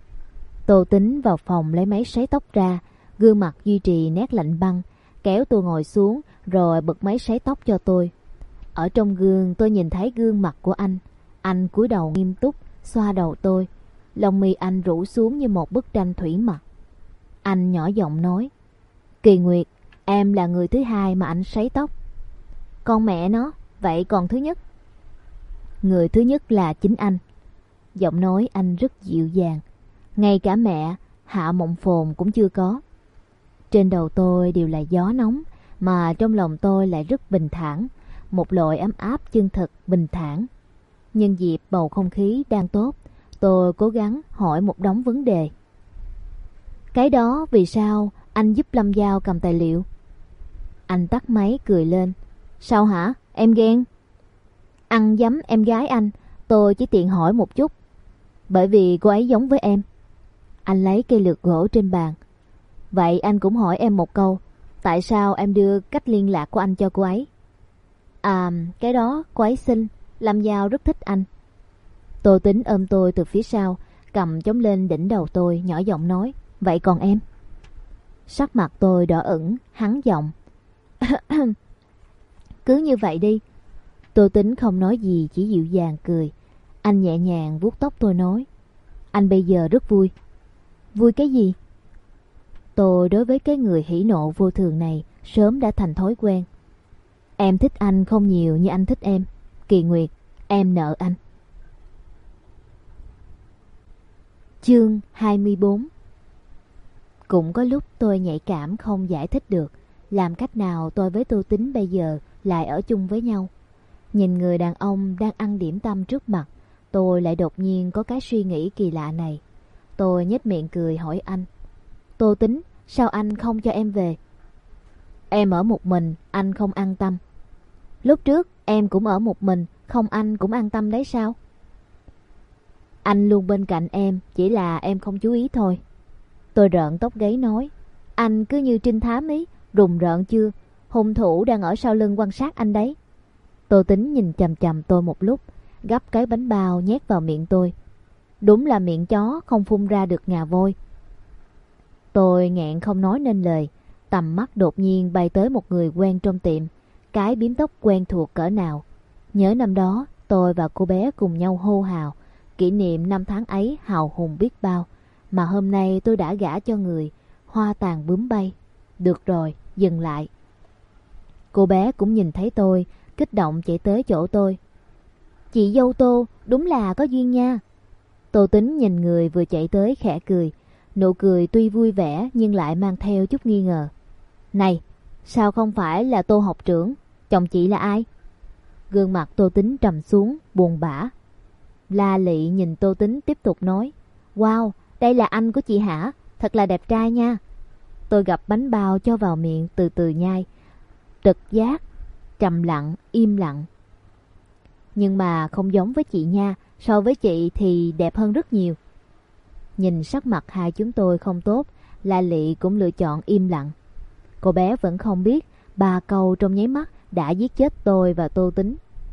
Tô Tính vào phòng lấy mấy sấy tóc ra, gương mặt duy trì nét lạnh băng, kéo tôi ngồi xuống rồi bật mấy sấy tóc cho tôi. Ở trong gương tôi nhìn thấy gương mặt của anh. Anh cúi đầu nghiêm túc, xoa đầu tôi. Lông mi anh rũ xuống như một bức tranh thủy mặc. Anh nhỏ giọng nói. Kỳ Nguyệt, em là người thứ hai mà anh sấy tóc. Con mẹ nó, vậy còn thứ nhất? Người thứ nhất là chính anh. Giọng nói anh rất dịu dàng. Ngay cả mẹ, Hạ Mộng Phồn cũng chưa có. Trên đầu tôi đều là gió nóng, mà trong lòng tôi lại rất bình thản. Một loại ấm áp chân thực bình thản. Nhân dịp bầu không khí đang tốt, tôi cố gắng hỏi một đống vấn đề. Cái đó vì sao anh giúp Lâm Giao cầm tài liệu? Anh tắt máy cười lên. Sao hả? Em ghen? Ăn dấm em gái anh, tôi chỉ tiện hỏi một chút. Bởi vì cô ấy giống với em. Anh lấy cây lược gỗ trên bàn. Vậy anh cũng hỏi em một câu. Tại sao em đưa cách liên lạc của anh cho cô ấy? À, cái đó cô ấy xinh, Lâm Giao rất thích anh. Tô Tính ôm tôi từ phía sau, cầm chống lên đỉnh đầu tôi, nhỏ giọng nói. Vậy còn em? Sắc mặt tôi đỏ ửng, hắn giọng. Cứ như vậy đi. Tô Tính không nói gì, chỉ dịu dàng cười. Anh nhẹ nhàng vuốt tóc tôi nói. Anh bây giờ rất vui. Vui cái gì? Tôi đối với cái người hỉ nộ vô thường này sớm đã thành thói quen. Em thích anh không nhiều như anh thích em. Kỳ Nguyệt, em nợ anh. Chương hai mươi bốn. Cũng có lúc tôi nhạy cảm không giải thích được làm cách nào tôi với Tô Tính bây giờ lại ở chung với nhau. Nhìn người đàn ông đang ăn điểm tâm trước mặt, tôi lại đột nhiên có cái suy nghĩ kỳ lạ này. Tôi nhếch miệng cười hỏi anh. Tô Tính, sao anh không cho em về? Em ở một mình, anh không an tâm. Lúc trước em cũng ở một mình, không anh cũng an tâm đấy sao? Anh luôn bên cạnh em, chỉ là em không chú ý thôi. Tôi rợn tóc gáy nói. Anh cứ như trinh thám ấy, rùng rợn chưa? Hung thủ đang ở sau lưng quan sát anh đấy. Tô Tính nhìn chằm chằm tôi một lúc, gắp cái bánh bao nhét vào miệng tôi. Đúng là miệng chó không phun ra được ngà voi. Tôi nghẹn không nói nên lời. Tầm mắt đột nhiên bay tới một người quen trong tiệm. Cái bím tóc quen thuộc cỡ nào. Nhớ năm đó tôi và cô bé cùng nhau hô hào, Kỷ niệm năm tháng ấy hào hùng biết bao, mà hôm nay tôi đã gả cho người, hoa tàn bướm bay. Được rồi, dừng lại. Cô bé cũng nhìn thấy tôi, kích động chạy tới chỗ tôi. Chị dâu Tô, đúng là có duyên nha. Tô Tính nhìn người vừa chạy tới khẽ cười. Nụ cười tuy vui vẻ nhưng lại mang theo chút nghi ngờ. Này, sao không phải là Tô học trưởng? Chồng chị là ai? Gương mặt Tô Tính trầm xuống, buồn bã. La Lị nhìn Tô Tính tiếp tục nói. Wow, đây là anh của chị hả? Thật là đẹp trai nha. Tôi gập bánh bao cho vào miệng từ từ nhai. Trực giác, trầm lặng, im lặng. Nhưng mà không giống với chị nha, so với chị thì đẹp hơn rất nhiều. Nhìn sắc mặt hai chúng tôi không tốt, La Lị cũng lựa chọn im lặng. Cô bé vẫn không biết ba câu trong nháy mắt đã giết chết tôi và Tô Tính.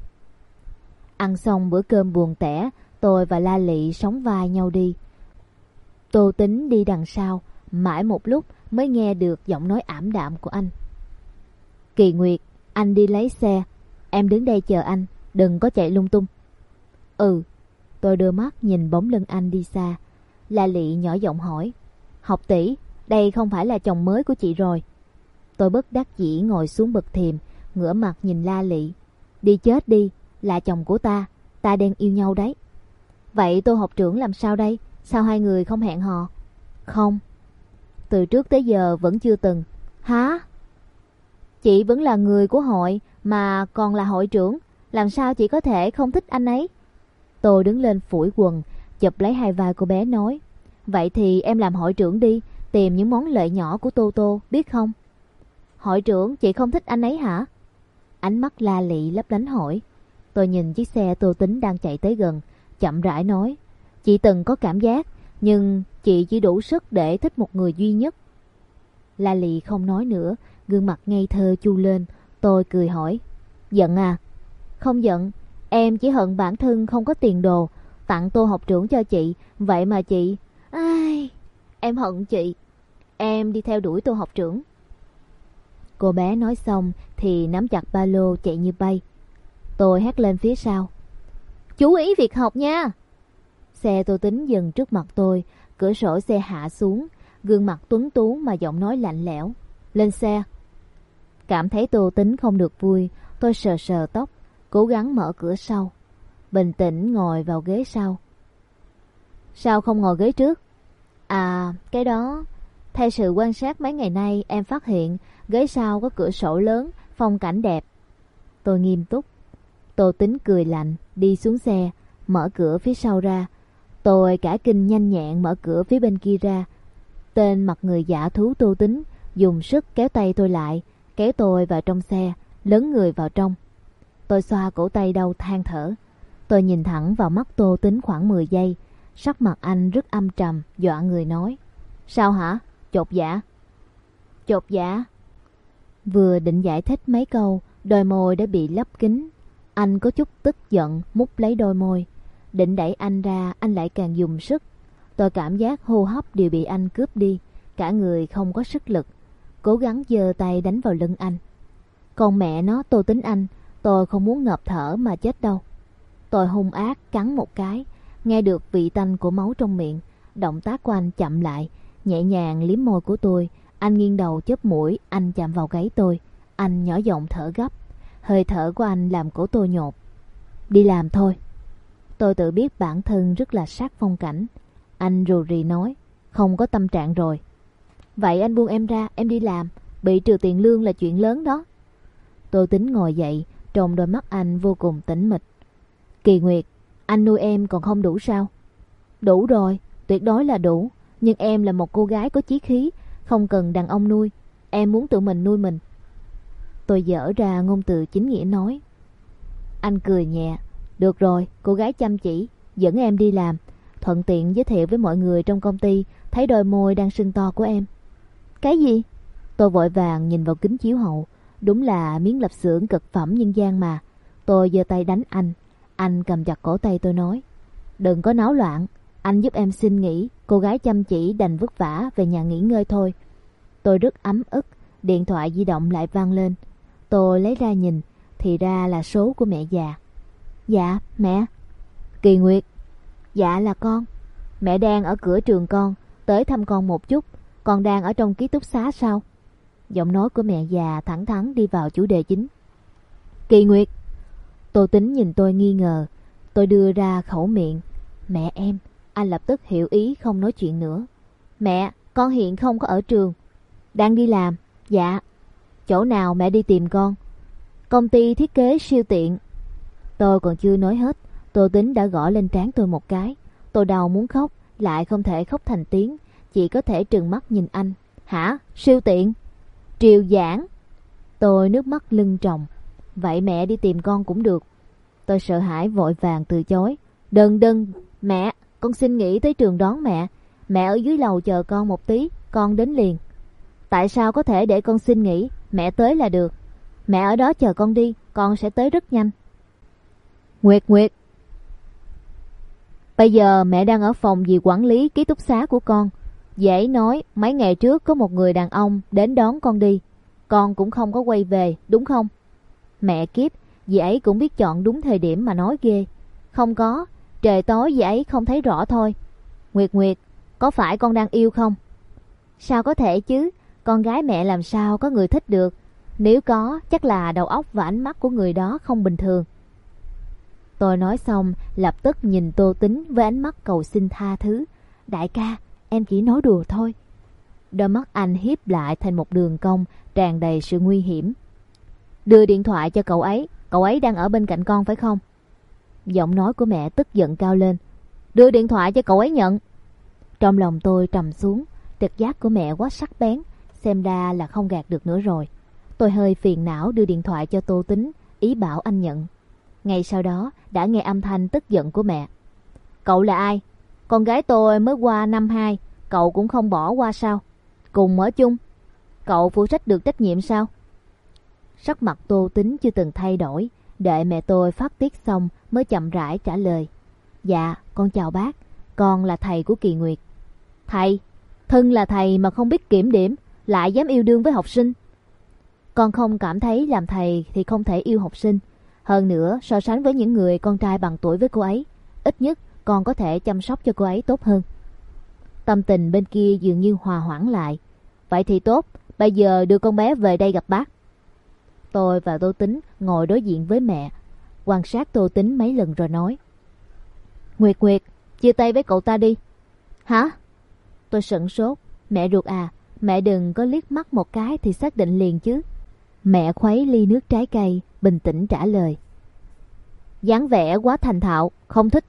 Ăn xong bữa cơm buồn tẻ, tôi và La Lị sóng vai nhau đi. Tô Tính đi đằng sau, mãi một lúc mới nghe được giọng nói ảm đạm của anh. Kỳ Nguyệt, anh đi lấy xe, em đứng đây chờ anh, đừng có chạy lung tung. Ừ, tôi đưa mắt nhìn bóng lưng anh đi xa. La Lị nhỏ giọng hỏi. Học tỷ, đây không phải là chồng mới của chị rồi? Tôi bất đắc dĩ ngồi xuống bậc thềm, ngửa mặt nhìn La Lị. Đi chết đi, là chồng của ta, ta đang yêu nhau đấy. Vậy Tô học trưởng làm sao đây? Sao hai người không hẹn hò? Không, từ trước tới giờ vẫn chưa từng. Hả? Chị vẫn là người của hội mà còn là hội trưởng, làm sao chị có thể không thích anh ấy? Tôi đứng lên phủi quần, chụp lấy hai vai cô bé nói. Vậy thì em làm hội trưởng đi, tìm những món lợi nhỏ của Tô Tô, biết không? Hội trưởng, chị không thích anh ấy hả? Ánh mắt La Lị lấp lánh hỏi. Tôi nhìn chiếc xe Tô Tính đang chạy tới gần, chậm rãi nói. Chị từng có cảm giác, nhưng chị chỉ đủ sức để thích một người duy nhất. La Lị không nói nữa, gương mặt ngây thơ chu lên. Tôi cười hỏi. Giận à? Không giận, em chỉ hận bản thân không có tiền đồ tặng Tô học trưởng cho chị. Vậy mà chị... Ai... Em hận chị. Em đi theo đuổi Tô học trưởng. Cô bé nói xong thì nắm chặt ba lô chạy như bay. Tôi hét lên phía sau. Chú ý việc học nha. Xe Tô Tính dừng trước mặt tôi, cửa sổ xe hạ xuống, gương mặt tuấn tú mà giọng nói lạnh lẽo. Lên xe. Cảm thấy Tô Tính không được vui, tôi sờ sờ tóc, cố gắng mở cửa sau. Bình tĩnh ngồi vào ghế sau. Sao không ngồi ghế trước? À, cái đó... Theo sự quan sát mấy ngày nay em phát hiện ghế sau có cửa sổ lớn, phong cảnh đẹp. Tôi nghiêm túc. Tô Tính cười lạnh, đi xuống xe, mở cửa phía sau ra. Tôi cả kinh nhanh nhẹn mở cửa phía bên kia ra. Tên mặt người giả thú Tô Tính dùng sức kéo tay tôi lại, kéo tôi vào trong xe, lấn người vào trong. Tôi xoa cổ tay đau than thở. Tôi nhìn thẳng vào mắt Tô Tính khoảng mười giây. Sắc mặt anh rất âm trầm, dọa người nói. Sao hả? Chột dạ? Chột dạ? Vừa định giải thích mấy câu, đôi môi đã bị lấp kín. Anh có chút tức giận, mút lấy đôi môi. Định đẩy anh ra, anh lại càng dùng sức. Tôi cảm giác hô hấp đều bị anh cướp đi, cả người không có sức lực. Cố gắng giơ tay đánh vào lưng anh. Con mẹ nó, Tô Tính anh, tôi không muốn ngập thở mà chết đâu. Tôi hung ác cắn một cái, nghe được vị tanh của máu trong miệng. Động tác của anh chậm lại, nhẹ nhàng liếm môi của tôi. Anh nghiêng đầu chớp mũi, anh chạm vào gáy tôi. Anh nhỏ giọng thở gấp. Hơi thở của anh làm cổ tôi nhột. Đi làm thôi. Tôi tự biết bản thân rất là sát phong cảnh. Anh rù rì nói. Không có tâm trạng rồi. Vậy anh buông em ra, em đi làm. Bị trừ tiền lương là chuyện lớn đó. Tô Tính ngồi dậy, trong đôi mắt anh vô cùng tĩnh mịch. Kỳ Nguyệt, anh nuôi em còn không đủ sao? Đủ rồi, tuyệt đối là đủ. Nhưng em là một cô gái có chí khí, không cần đàn ông nuôi. Em muốn tự mình nuôi mình. Tôi dở ra ngôn từ chính nghĩa nói. Anh cười nhẹ. Được rồi, cô gái chăm chỉ, dẫn em đi làm, thuận tiện giới thiệu với mọi người trong công ty thấy đôi môi đang sưng to của em. Cái gì? Tôi vội vàng nhìn vào kính chiếu hậu. Đúng là miếng lạp xưởng cực phẩm nhân gian mà. Tôi giơ tay đánh anh. Anh cầm chặt cổ tay tôi nói. Đừng có náo loạn, anh giúp em xin nghỉ. Cô gái chăm chỉ đành vất vả về nhà nghỉ ngơi thôi. Tôi rất ấm ức. Điện thoại di động lại vang lên. Tôi lấy ra nhìn, thì ra là số của mẹ già. Dạ, mẹ. Kỳ Nguyệt. Dạ là con. Mẹ đang ở cửa trường con, tới thăm con một chút. Con đang ở trong ký túc xá sao? Giọng nói của mẹ già thẳng thắn đi vào chủ đề chính. Kỳ Nguyệt. Tô Tính nhìn tôi nghi ngờ. Tôi đưa ra khẩu miệng. Mẹ em. Anh lập tức hiểu ý không nói chuyện nữa. Mẹ, con hiện không có ở trường. Đang đi làm. Dạ. Chỗ nào mẹ đi tìm con? Công ty thiết kế siêu tiện. Tôi còn chưa nói hết, Tô Tính đã gõ lên trán tôi một cái. Tôi đau muốn khóc, lại không thể khóc thành tiếng, chỉ có thể trừng mắt nhìn anh. Hả? Siêu tiện? Triều Giảng. Tôi nước mắt lưng tròng. Vậy mẹ đi tìm con cũng được. Tôi sợ hãi vội vàng từ chối. Đừng đừng, mẹ, con xin nghỉ tới trường đón mẹ. Mẹ ở dưới lầu chờ con một tí, con đến liền. Tại sao có thể để con xin nghỉ, mẹ tới là được. Mẹ ở đó chờ con đi, con sẽ tới rất nhanh. Nguyệt Nguyệt. Bây giờ mẹ đang ở phòng dì quản lý ký túc xá của con. Dì ấy nói mấy ngày trước có một người đàn ông đến đón con đi. Con cũng không có quay về, đúng không? Mẹ kiếp, dì ấy cũng biết chọn đúng thời điểm mà nói ghê. Không có, trời tối dì ấy không thấy rõ thôi. Nguyệt Nguyệt, có phải con đang yêu không? Sao có thể chứ, con gái mẹ làm sao có người thích được. Nếu có, chắc là đầu óc và ánh mắt của người đó không bình thường. Tôi nói xong, lập tức nhìn Tô Tính với ánh mắt cầu xin tha thứ. Đại ca, em chỉ nói đùa thôi. Đôi mắt anh hiếp lại thành một đường cong tràn đầy sự nguy hiểm. Đưa điện thoại cho cậu ấy, cậu ấy đang ở bên cạnh con phải không? Giọng nói của mẹ tức giận cao lên. Đưa điện thoại cho cậu ấy nhận. Trong lòng tôi trầm xuống, trực giác của mẹ quá sắc bén, xem ra là không gạt được nữa rồi. Tôi hơi phiền não đưa điện thoại cho Tô Tính, ý bảo anh nhận. Ngay sau đó đã nghe âm thanh tức giận của mẹ. Cậu là ai? Con gái tôi mới qua năm hai, cậu cũng không bỏ qua sao? Cùng ở chung, cậu phụ trách được trách nhiệm sao? Sắc mặt Tô Tính chưa từng thay đổi, đợi mẹ tôi phát tiết xong mới chậm rãi trả lời. Dạ, con chào bác, con là thầy của Kỳ Nguyệt. Thầy? Thân là thầy mà không biết kiểm điểm, lại dám yêu đương với học sinh. Con không cảm thấy làm thầy thì không thể yêu học sinh. Hơn nữa, so sánh với những người con trai bằng tuổi với cô ấy, ít nhất con có thể chăm sóc cho cô ấy tốt hơn. Tâm tình bên kia dường như hòa hoãn lại. Vậy thì tốt, bây giờ đưa con bé về đây gặp bác. Tôi và Tô Tính ngồi đối diện với mẹ, quan sát Tô Tính mấy lần rồi nói. Nguyệt Nguyệt, chia tay với cậu ta đi. Hả? Tôi sửng sốt. Mẹ ruột à, mẹ đừng có liếc mắt một cái thì xác định liền chứ. Mẹ khuấy ly nước trái cây, bình tĩnh trả lời. Dáng vẻ quá thành thạo, không thích.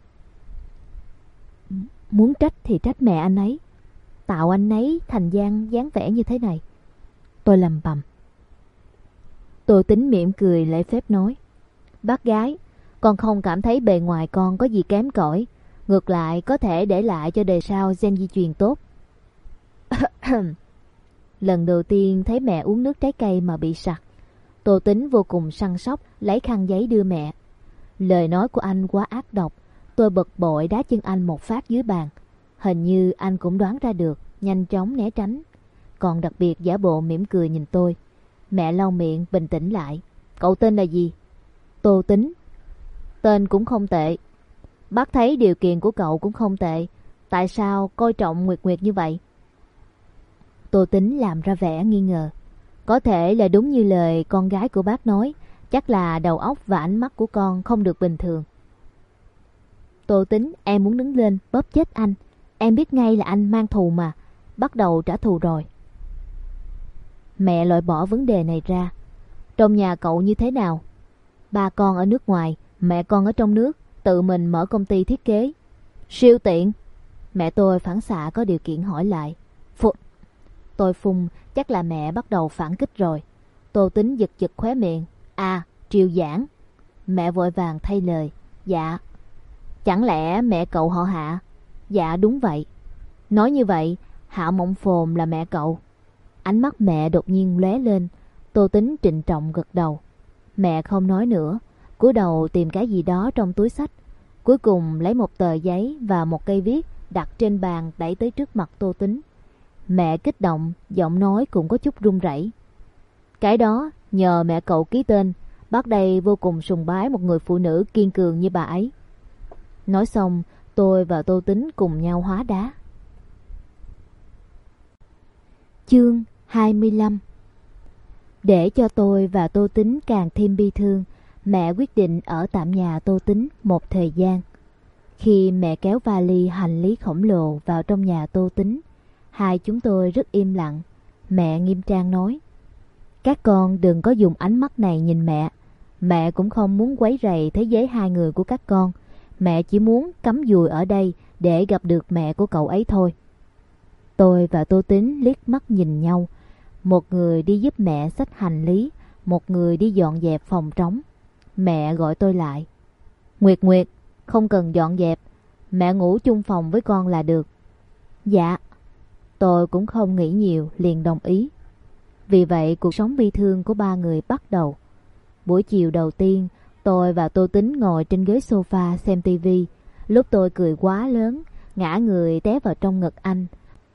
Muốn trách thì trách mẹ anh ấy, tạo anh ấy thành gian dáng vẻ như thế này. Tôi lầm bầm. Tô Tính mỉm cười lễ phép nói. Bác gái, con không cảm thấy bề ngoài con có gì kém cỏi, ngược lại có thể để lại cho đời sau gen di truyền tốt. Lần đầu tiên thấy mẹ uống nước trái cây mà bị sặc, Tô Tính vô cùng săn sóc lấy khăn giấy đưa mẹ. Lời nói của anh quá ác độc, tôi bực bội đá chân anh một phát dưới bàn. Hình như anh cũng đoán ra được, nhanh chóng né tránh, còn đặc biệt giả bộ mỉm cười nhìn tôi. Mẹ lau miệng bình tĩnh lại. Cậu tên là gì? Tô Tính. Tên cũng không tệ. Bác thấy điều kiện của cậu cũng không tệ, tại sao coi trọng Nguyệt Nguyệt như vậy? Tô Tính làm ra vẻ nghi ngờ. Có thể là đúng như lời con gái của bác nói, chắc là đầu óc và ánh mắt của con không được bình thường. Tô Tính, em muốn đứng lên bóp chết anh. Em biết ngay là anh mang thù mà, bắt đầu trả thù rồi. Mẹ loại bỏ vấn đề này ra. Trong nhà cậu như thế nào? Ba con ở nước ngoài, mẹ con ở trong nước, tự mình mở công ty thiết kế. Siêu tiện. Mẹ tôi phản xạ có điều kiện hỏi lại. Phụ... Tôi phun, chắc là mẹ bắt đầu phản kích rồi. Tô Tính giật giật khóe miệng. À, Triều Giảng. Mẹ vội vàng thay lời. Dạ. Chẳng lẽ mẹ cậu họ Hạ? Dạ đúng vậy. Nói như vậy, Hạ Mộng Phồn là mẹ cậu. Ánh mắt mẹ đột nhiên lóe lên. Tô Tính trịnh trọng gật đầu. Mẹ không nói nữa, cúi đầu tìm cái gì đó trong túi xách. Cuối cùng lấy một tờ giấy và một cây viết đặt trên bàn đẩy tới trước mặt Tô Tính. Mẹ kích động, giọng nói cũng có chút run rẩy. Cái đó nhờ mẹ cậu ký tên, bác đây vô cùng sùng bái một người phụ nữ kiên cường như bà ấy. Nói xong, Tôi và Tô Tính cùng nhau hóa đá. Chương hai mươi lăm. Để cho tôi và Tô Tính càng thêm bi thương, mẹ quyết định ở tạm nhà Tô Tính một thời gian. Khi mẹ kéo vali hành lý khổng lồ vào trong nhà Tô Tính, hai chúng tôi rất im lặng. Mẹ nghiêm trang nói: "Các con đừng có dùng ánh mắt này nhìn mẹ. Mẹ cũng không muốn quấy rầy thế giới hai người của các con. Mẹ chỉ muốn cắm dùi ở đây để gặp được mẹ của cậu ấy thôi." Tôi và Tô Tính liếc mắt nhìn nhau. Một người đi giúp mẹ xách hành lý, một người đi dọn dẹp phòng trống. Mẹ gọi tôi lại: "Nguyệt Nguyệt, không cần dọn dẹp, mẹ ngủ chung phòng với con là được." "Dạ." Tôi cũng không nghĩ nhiều, liền đồng ý. Vì vậy cuộc sống bi thương của ba người bắt đầu. Buổi chiều đầu tiên, tôi và Tô Tính ngồi trên ghế sofa xem tivi. Lúc tôi cười quá lớn, ngã người té vào trong ngực anh.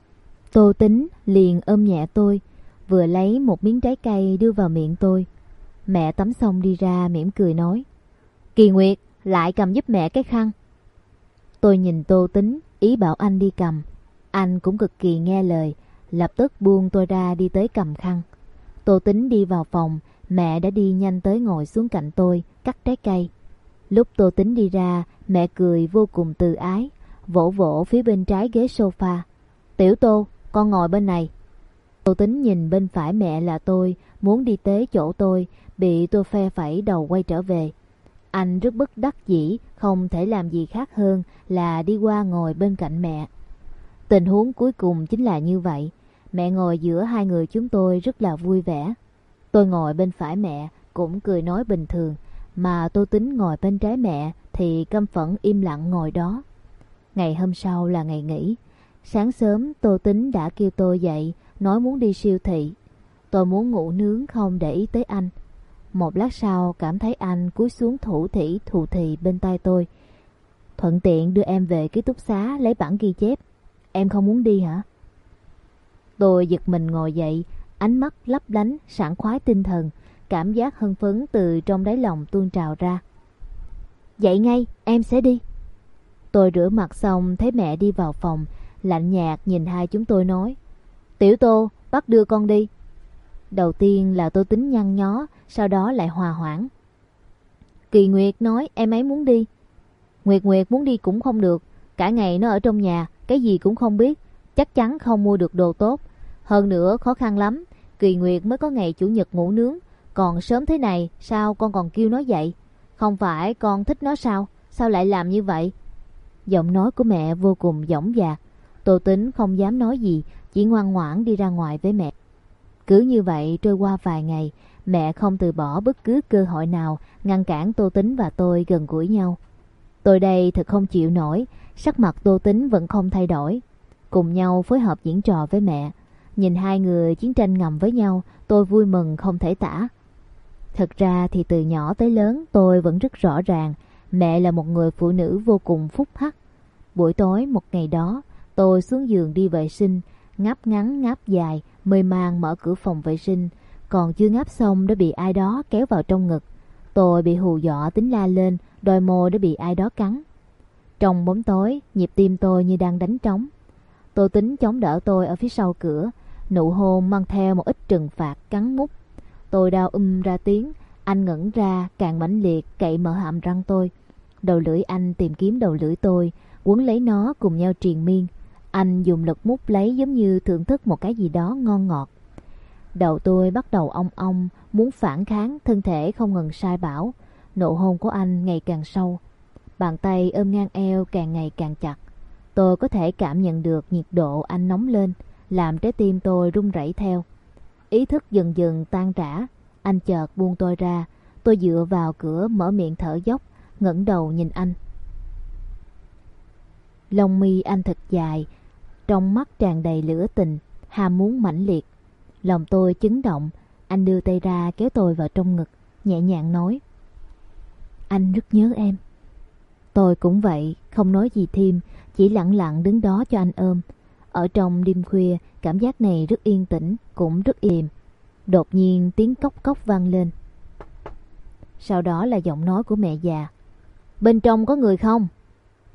Tô Tính liền ôm nhẹ tôi, vừa lấy một miếng trái cây đưa vào miệng tôi. Mẹ tắm xong đi ra mỉm cười nói: "Kỳ Nguyệt, lại cầm giúp mẹ cái khăn." Tôi nhìn Tô Tính, ý bảo anh đi cầm. Anh cũng cực kỳ nghe lời, lập tức buông tôi ra đi tới cầm khăn. Tô Tính đi vào phòng, mẹ đã đi nhanh tới ngồi xuống cạnh tôi, cắt trái cây. Lúc Tô Tính đi ra, mẹ cười vô cùng từ ái, vỗ vỗ phía bên trái ghế sofa: "Tiểu Tô, con ngồi bên này." Tô Tính nhìn bên phải mẹ là tôi, muốn đi tới chỗ tôi, bị tôi phe phẩy đầu quay trở về. Anh rất bất đắc dĩ, không thể làm gì khác hơn là đi qua ngồi bên cạnh mẹ. Tình huống cuối cùng chính là như vậy. Mẹ ngồi giữa hai người chúng tôi rất là vui vẻ. Tôi ngồi bên phải mẹ cũng cười nói bình thường, mà Tô Tính ngồi bên trái mẹ thì căm phẫn im lặng ngồi đó. Ngày hôm sau là ngày nghỉ. Sáng sớm Tô Tính đã kêu tôi dậy, nói muốn đi siêu thị. Tôi muốn ngủ nướng không để ý tới anh. Một lát sau cảm thấy anh cúi xuống thủ thỉ thù thì bên tai tôi: "Thuận tiện đưa em về ký túc xá lấy bản ghi chép. Em không muốn đi hả?" Tôi giật mình ngồi dậy, ánh mắt lấp lánh, sảng khoái tinh thần, cảm giác hưng phấn từ trong đáy lòng tuôn trào ra. "Dậy ngay, em sẽ đi." Tôi rửa mặt xong thấy mẹ đi vào phòng, lạnh nhạt nhìn hai chúng tôi nói: "Tiểu Tô, bác đưa con đi." Đầu tiên là Tô Tính nhăn nhó, sau đó lại hòa hoãn: "Kỳ Nguyệt nói em ấy muốn đi." "Nguyệt Nguyệt muốn đi cũng không được, cả ngày nó ở trong nhà, cái gì cũng không biết, chắc chắn không mua được đồ tốt. Hơn nữa khó khăn lắm, Kỳ Nguyệt mới có ngày chủ nhật ngủ nướng, còn sớm thế này sao con còn kêu nó dậy? Không phải con thích nó sao? Sao lại làm như vậy?" Giọng nói của mẹ vô cùng dõng dạc. Tô Tính không dám nói gì, chỉ ngoan ngoãn đi ra ngoài với mẹ. Cứ như vậy trôi qua vài ngày, mẹ không từ bỏ bất cứ cơ hội nào ngăn cản Tô Tính và tôi gần gũi nhau. Tôi đây thật không chịu nổi, sắc mặt Tô Tính vẫn không thay đổi. Cùng nhau phối hợp diễn trò với mẹ. Nhìn hai người chiến tranh ngầm với nhau, tôi vui mừng không thể tả. Thật ra thì từ nhỏ tới lớn tôi vẫn rất rõ ràng, mẹ là một người phụ nữ vô cùng phúc hắc. Buổi tối một ngày đó, tôi xuống giường đi vệ sinh, ngáp ngắn ngáp dài, mê man mở cửa phòng vệ sinh, còn chưa ngáp xong đã bị ai đó kéo vào trong ngực. Tôi bị hù dọa tính la lên, đôi môi đã bị ai đó cắn. Trong bóng tối, nhịp tim tôi như đang đánh trống. Tô Tính chống đỡ tôi ở phía sau cửa, nụ hôn mang theo một ít trừng phạt cắn mút. Tôi đau um ra tiếng, anh ngẩng ra càng mãnh liệt cậy mở hàm răng tôi. Đầu lưỡi anh tìm kiếm đầu lưỡi tôi, quấn lấy nó cùng nhau triền miên. Anh dùng lực mút lấy giống như thưởng thức một cái gì đó ngon ngọt. Đầu tôi bắt đầu ong ong, muốn phản kháng, thân thể không ngừng sai bảo. Nụ hôn của anh ngày càng sâu, bàn tay ôm ngang eo càng ngày càng chặt. Tôi có thể cảm nhận được nhiệt độ anh nóng lên, làm trái tim tôi run rẩy theo. Ý thức dần dần tan rã, anh chợt buông tôi ra. Tôi dựa vào cửa mở miệng thở dốc, ngẩng đầu nhìn anh. Lông mi anh thật dài, trong mắt tràn đầy lửa tình, ham muốn mãnh liệt. Lòng tôi chấn động, anh đưa tay ra kéo tôi vào trong ngực, nhẹ nhàng nói: "Anh rất nhớ em." Tôi cũng vậy, không nói gì thêm, chỉ lặng lặng đứng đó cho anh ôm. Ở trong đêm khuya, cảm giác này rất yên tĩnh, cũng rất êm. Đột nhiên tiếng cốc cốc vang lên. Sau đó là giọng nói của mẹ già: "Bên trong có người không?"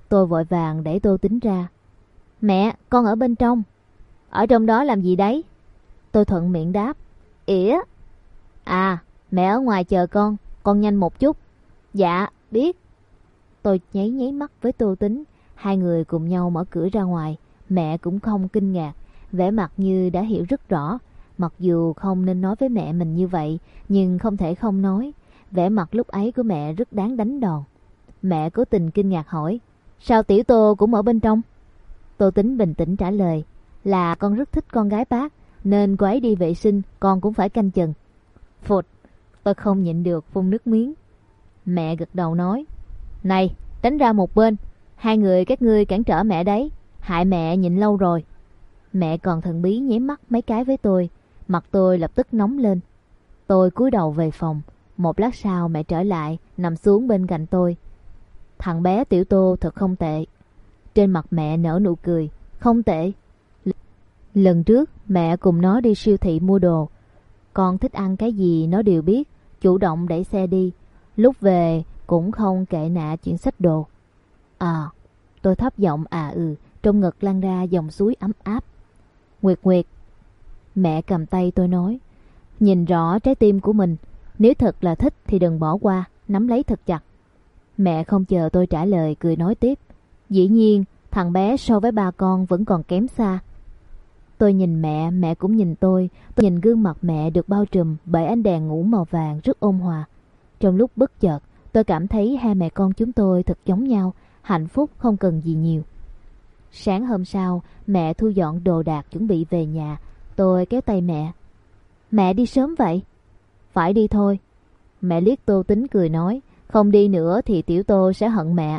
Tôi vội vàng đẩy Tô Tính ra. Mẹ, con ở bên trong. Ở trong đó làm gì đấy? Tôi thuận miệng đáp. Ỉa? À, mẹ ở ngoài chờ con, con nhanh một chút. Dạ, biết. Tôi nháy nháy mắt với Tô Tính. Hai người cùng nhau mở cửa ra ngoài. Mẹ cũng không kinh ngạc, vẻ mặt như đã hiểu rất rõ. Mặc dù không nên nói với mẹ mình như vậy, nhưng không thể không nói. Vẻ mặt lúc ấy của mẹ rất đáng đánh đòn. Mẹ cố tình kinh ngạc hỏi, sao tiểu Tô cũng ở bên trong? Tô Tính bình tĩnh trả lời, là con rất thích con gái bác, nên cô ấy đi vệ sinh con cũng phải canh chừng. Phụt, tôi không nhịn được phun nước miếng. Mẹ gật đầu nói, này, tránh ra một bên, hai người các ngươi cản trở mẹ đấy, hại mẹ nhịn lâu rồi. Mẹ còn thần bí nháy mắt mấy cái với tôi, mặt tôi lập tức nóng lên. Tôi cúi đầu về phòng. Một lát sau mẹ trở lại, nằm xuống bên cạnh tôi. Thằng bé tiểu Tô thật không tệ. Trên mặt mẹ nở nụ cười. Không tệ. Lần trước mẹ cùng nó đi siêu thị mua đồ. Con thích ăn cái gì nó đều biết, chủ động đẩy xe đi. Lúc về cũng không kệ nạ chuyện xách đồ. À, tôi thấp giọng à ừ, trong ngực lan ra dòng suối ấm áp. Nguyệt Nguyệt. Mẹ cầm tay tôi nói, nhìn rõ trái tim của mình, nếu thật là thích thì đừng bỏ qua, nắm lấy thật chặt. Mẹ không chờ tôi trả lời, cười nói tiếp, dĩ nhiên thằng bé so với ba con vẫn còn kém xa. Tôi nhìn mẹ, mẹ cũng nhìn tôi. Tôi nhìn gương mặt mẹ được bao trùm bởi ánh đèn ngũ màu vàng rất ôn hòa. Trong lúc bất chợt, tôi cảm thấy hai mẹ con chúng tôi thật giống nhau, hạnh phúc không cần gì nhiều. Sáng hôm sau, mẹ thu dọn đồ đạc chuẩn bị về nhà. Tôi kéo tay mẹ. Mẹ đi sớm vậy? Phải đi thôi. Mẹ liếc Tô Tính cười nói, không đi nữa thì tiểu Tô sẽ hận mẹ.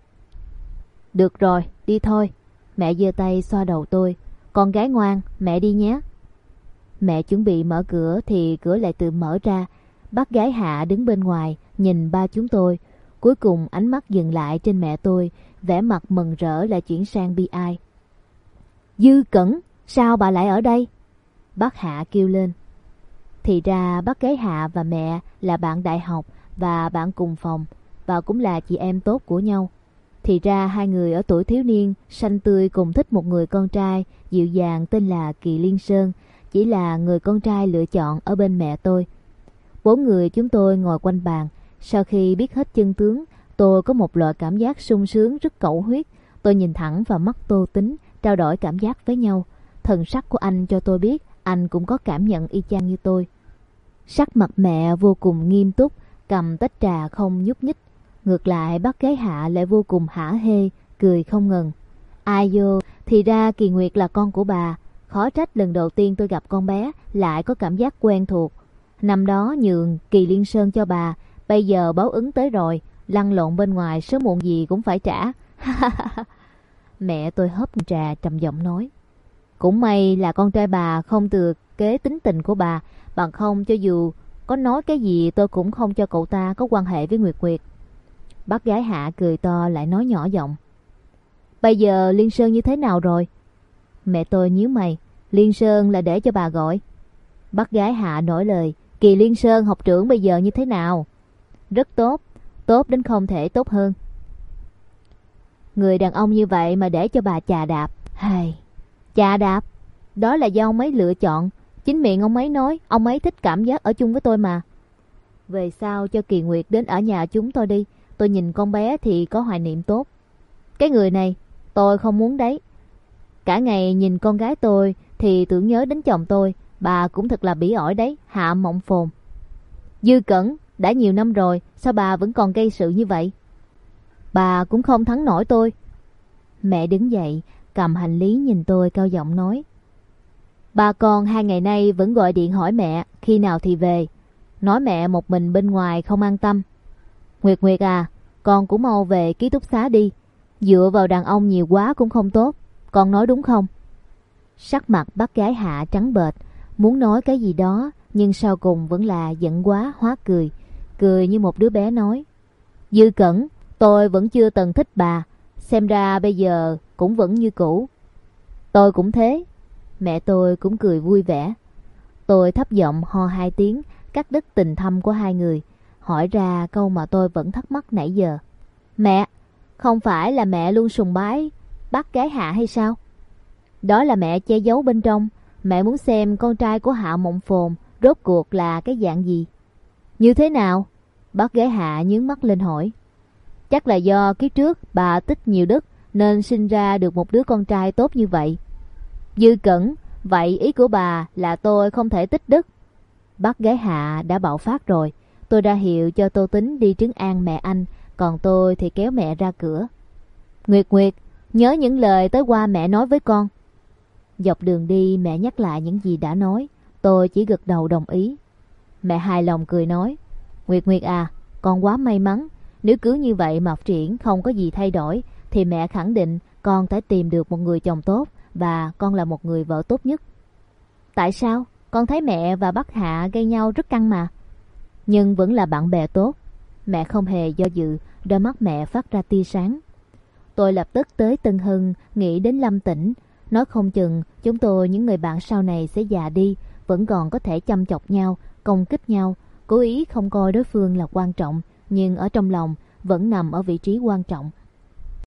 Được rồi, đi thôi. Mẹ giơ tay xoa đầu tôi. Con gái ngoan, mẹ đi nhé. Mẹ chuẩn bị mở cửa thì cửa lại tự mở ra. Bác gái Hạ đứng bên ngoài nhìn ba chúng tôi. Cuối cùng ánh mắt dừng lại trên mẹ tôi, vẻ mặt mừng rỡ lại chuyển sang bi ai. Dư Cẩn, sao bà lại ở đây? Bác Hạ kêu lên. Thì ra bác gái Hạ và mẹ là bạn đại học và bạn cùng phòng, và cũng là chị em tốt của nhau. Thì ra hai người ở tuổi thiếu niên xanh tươi cùng thích một người con trai dịu dàng tên là Kỳ Liên Sơn, chỉ là người con trai lựa chọn ở bên mẹ tôi. Bốn người chúng tôi ngồi quanh bàn. Sau khi biết hết chân tướng, tôi có một loại cảm giác sung sướng rất cẩu huyết. Tôi nhìn thẳng vào mắt Tô Tính, trao đổi cảm giác với nhau. Thần sắc của anh cho tôi biết anh cũng có cảm nhận y chang như tôi. Sắc mặt mẹ vô cùng nghiêm túc, cầm tách trà không nhúc nhích. Ngược lại bác gái Hạ lại vô cùng hả hê, cười không ngừng. Ai vô, thì ra Kỳ Nguyệt là con của bà. Khó trách lần đầu tiên tôi gặp con bé lại có cảm giác quen thuộc. Năm đó nhường Kỳ Liên Sơn cho bà, bây giờ báo ứng tới rồi, lăn lộn bên ngoài sớm muộn gì cũng phải trả. Mẹ tôi hớp trà trầm giọng nói. Cũng may là con trai bà không thừa kế tính tình của bà, bằng không cho dù có nói cái gì tôi cũng không cho cậu ta có quan hệ với Nguyệt Nguyệt. Bác gái Hạ cười to lại nói nhỏ giọng. Bây giờ Liên Sơn như thế nào rồi? Mẹ tôi nhíu mày. Liên Sơn là để cho bà gọi. Bác gái Hạ nổi lời. Kỳ Liên Sơn học trưởng bây giờ như thế nào? Rất tốt, tốt đến không thể tốt hơn. Người đàn ông như vậy mà để cho bà chà đạp. Hài, chà đạp? Đó là do ông ấy lựa chọn. Chính miệng ông ấy nói ông ấy thích cảm giác ở chung với tôi mà. Về sau cho Kỳ Nguyệt đến ở nhà chúng tôi đi. Tôi nhìn con bé thì có hoài niệm tốt. Cái người này tôi không muốn đấy. Cả ngày nhìn con gái tôi thì tưởng nhớ đến chồng tôi. Bà cũng thật là bỉ ổi đấy, Hạ Mộng Phồn. Dư Cẩn, đã nhiều năm rồi, sao bà vẫn còn gây sự như vậy? Bà cũng không thắng nổi tôi. Mẹ đứng dậy, cầm hành lý nhìn tôi cao giọng nói. Bà con hai ngày nay vẫn gọi điện hỏi mẹ khi nào thì về. Nói mẹ một mình bên ngoài không an tâm. Nguyệt Nguyệt à, con cũng mau về ký túc xá đi. Dựa vào đàn ông nhiều quá cũng không tốt. Con nói đúng không? Sắc mặt bác gái Hạ trắng bệch, muốn nói cái gì đó, nhưng sau cùng vẫn là giận quá hóa cười. Cười như một đứa bé nói. Dư Cẩn, tôi vẫn chưa từng thích bà. Xem ra bây giờ cũng vẫn như cũ. Tôi cũng thế. Mẹ tôi cũng cười vui vẻ. Tôi thấp giọng ho hai tiếng, cắt đứt tình thâm của hai người, hỏi ra câu mà tôi vẫn thắc mắc nãy giờ. Mẹ, Không phải là mẹ luôn sùng bái bác gái Hạ hay sao? Đó là mẹ che giấu bên trong. Mẹ muốn xem con trai của Hạ Mộng Phồn rốt cuộc là cái dạng gì. Như thế nào? Bác gái Hạ nhướng mắt lên hỏi. Chắc là do kiếp trước bà tích nhiều đức nên sinh ra được một đứa con trai tốt như vậy. Dư Cẩn, vậy ý của bà là tôi không thể tích đức. Bác gái Hạ đã bạo phát rồi. Tôi ra hiệu cho Tô Tính đi trấn an mẹ anh, còn tôi thì kéo mẹ ra cửa. Nguyệt Nguyệt, nhớ những lời tối qua mẹ nói với con. Dọc đường đi mẹ nhắc lại những gì đã nói. Tôi chỉ gật đầu đồng ý. Mẹ hài lòng cười nói. Nguyệt Nguyệt à, con quá may mắn. Nếu cứ như vậy mà phát triển không có gì thay đổi thì mẹ khẳng định con phải tìm được một người chồng tốt và con là một người vợ tốt nhất. Tại sao? Con thấy mẹ và bác Hạ gây nhau rất căng mà. Nhưng vẫn là bạn bè tốt. Mẹ không hề do dự, đôi mắt mẹ phát ra tia sáng. Tôi lập tức tới Tân Hưng nghĩ đến Lâm Tĩnh. Nói không chừng chúng tôi những người bạn sau này sẽ già đi, vẫn còn có thể chăm chọc nhau, công kích nhau, cố ý không coi đối phương là quan trọng, nhưng ở trong lòng vẫn nằm ở vị trí quan trọng.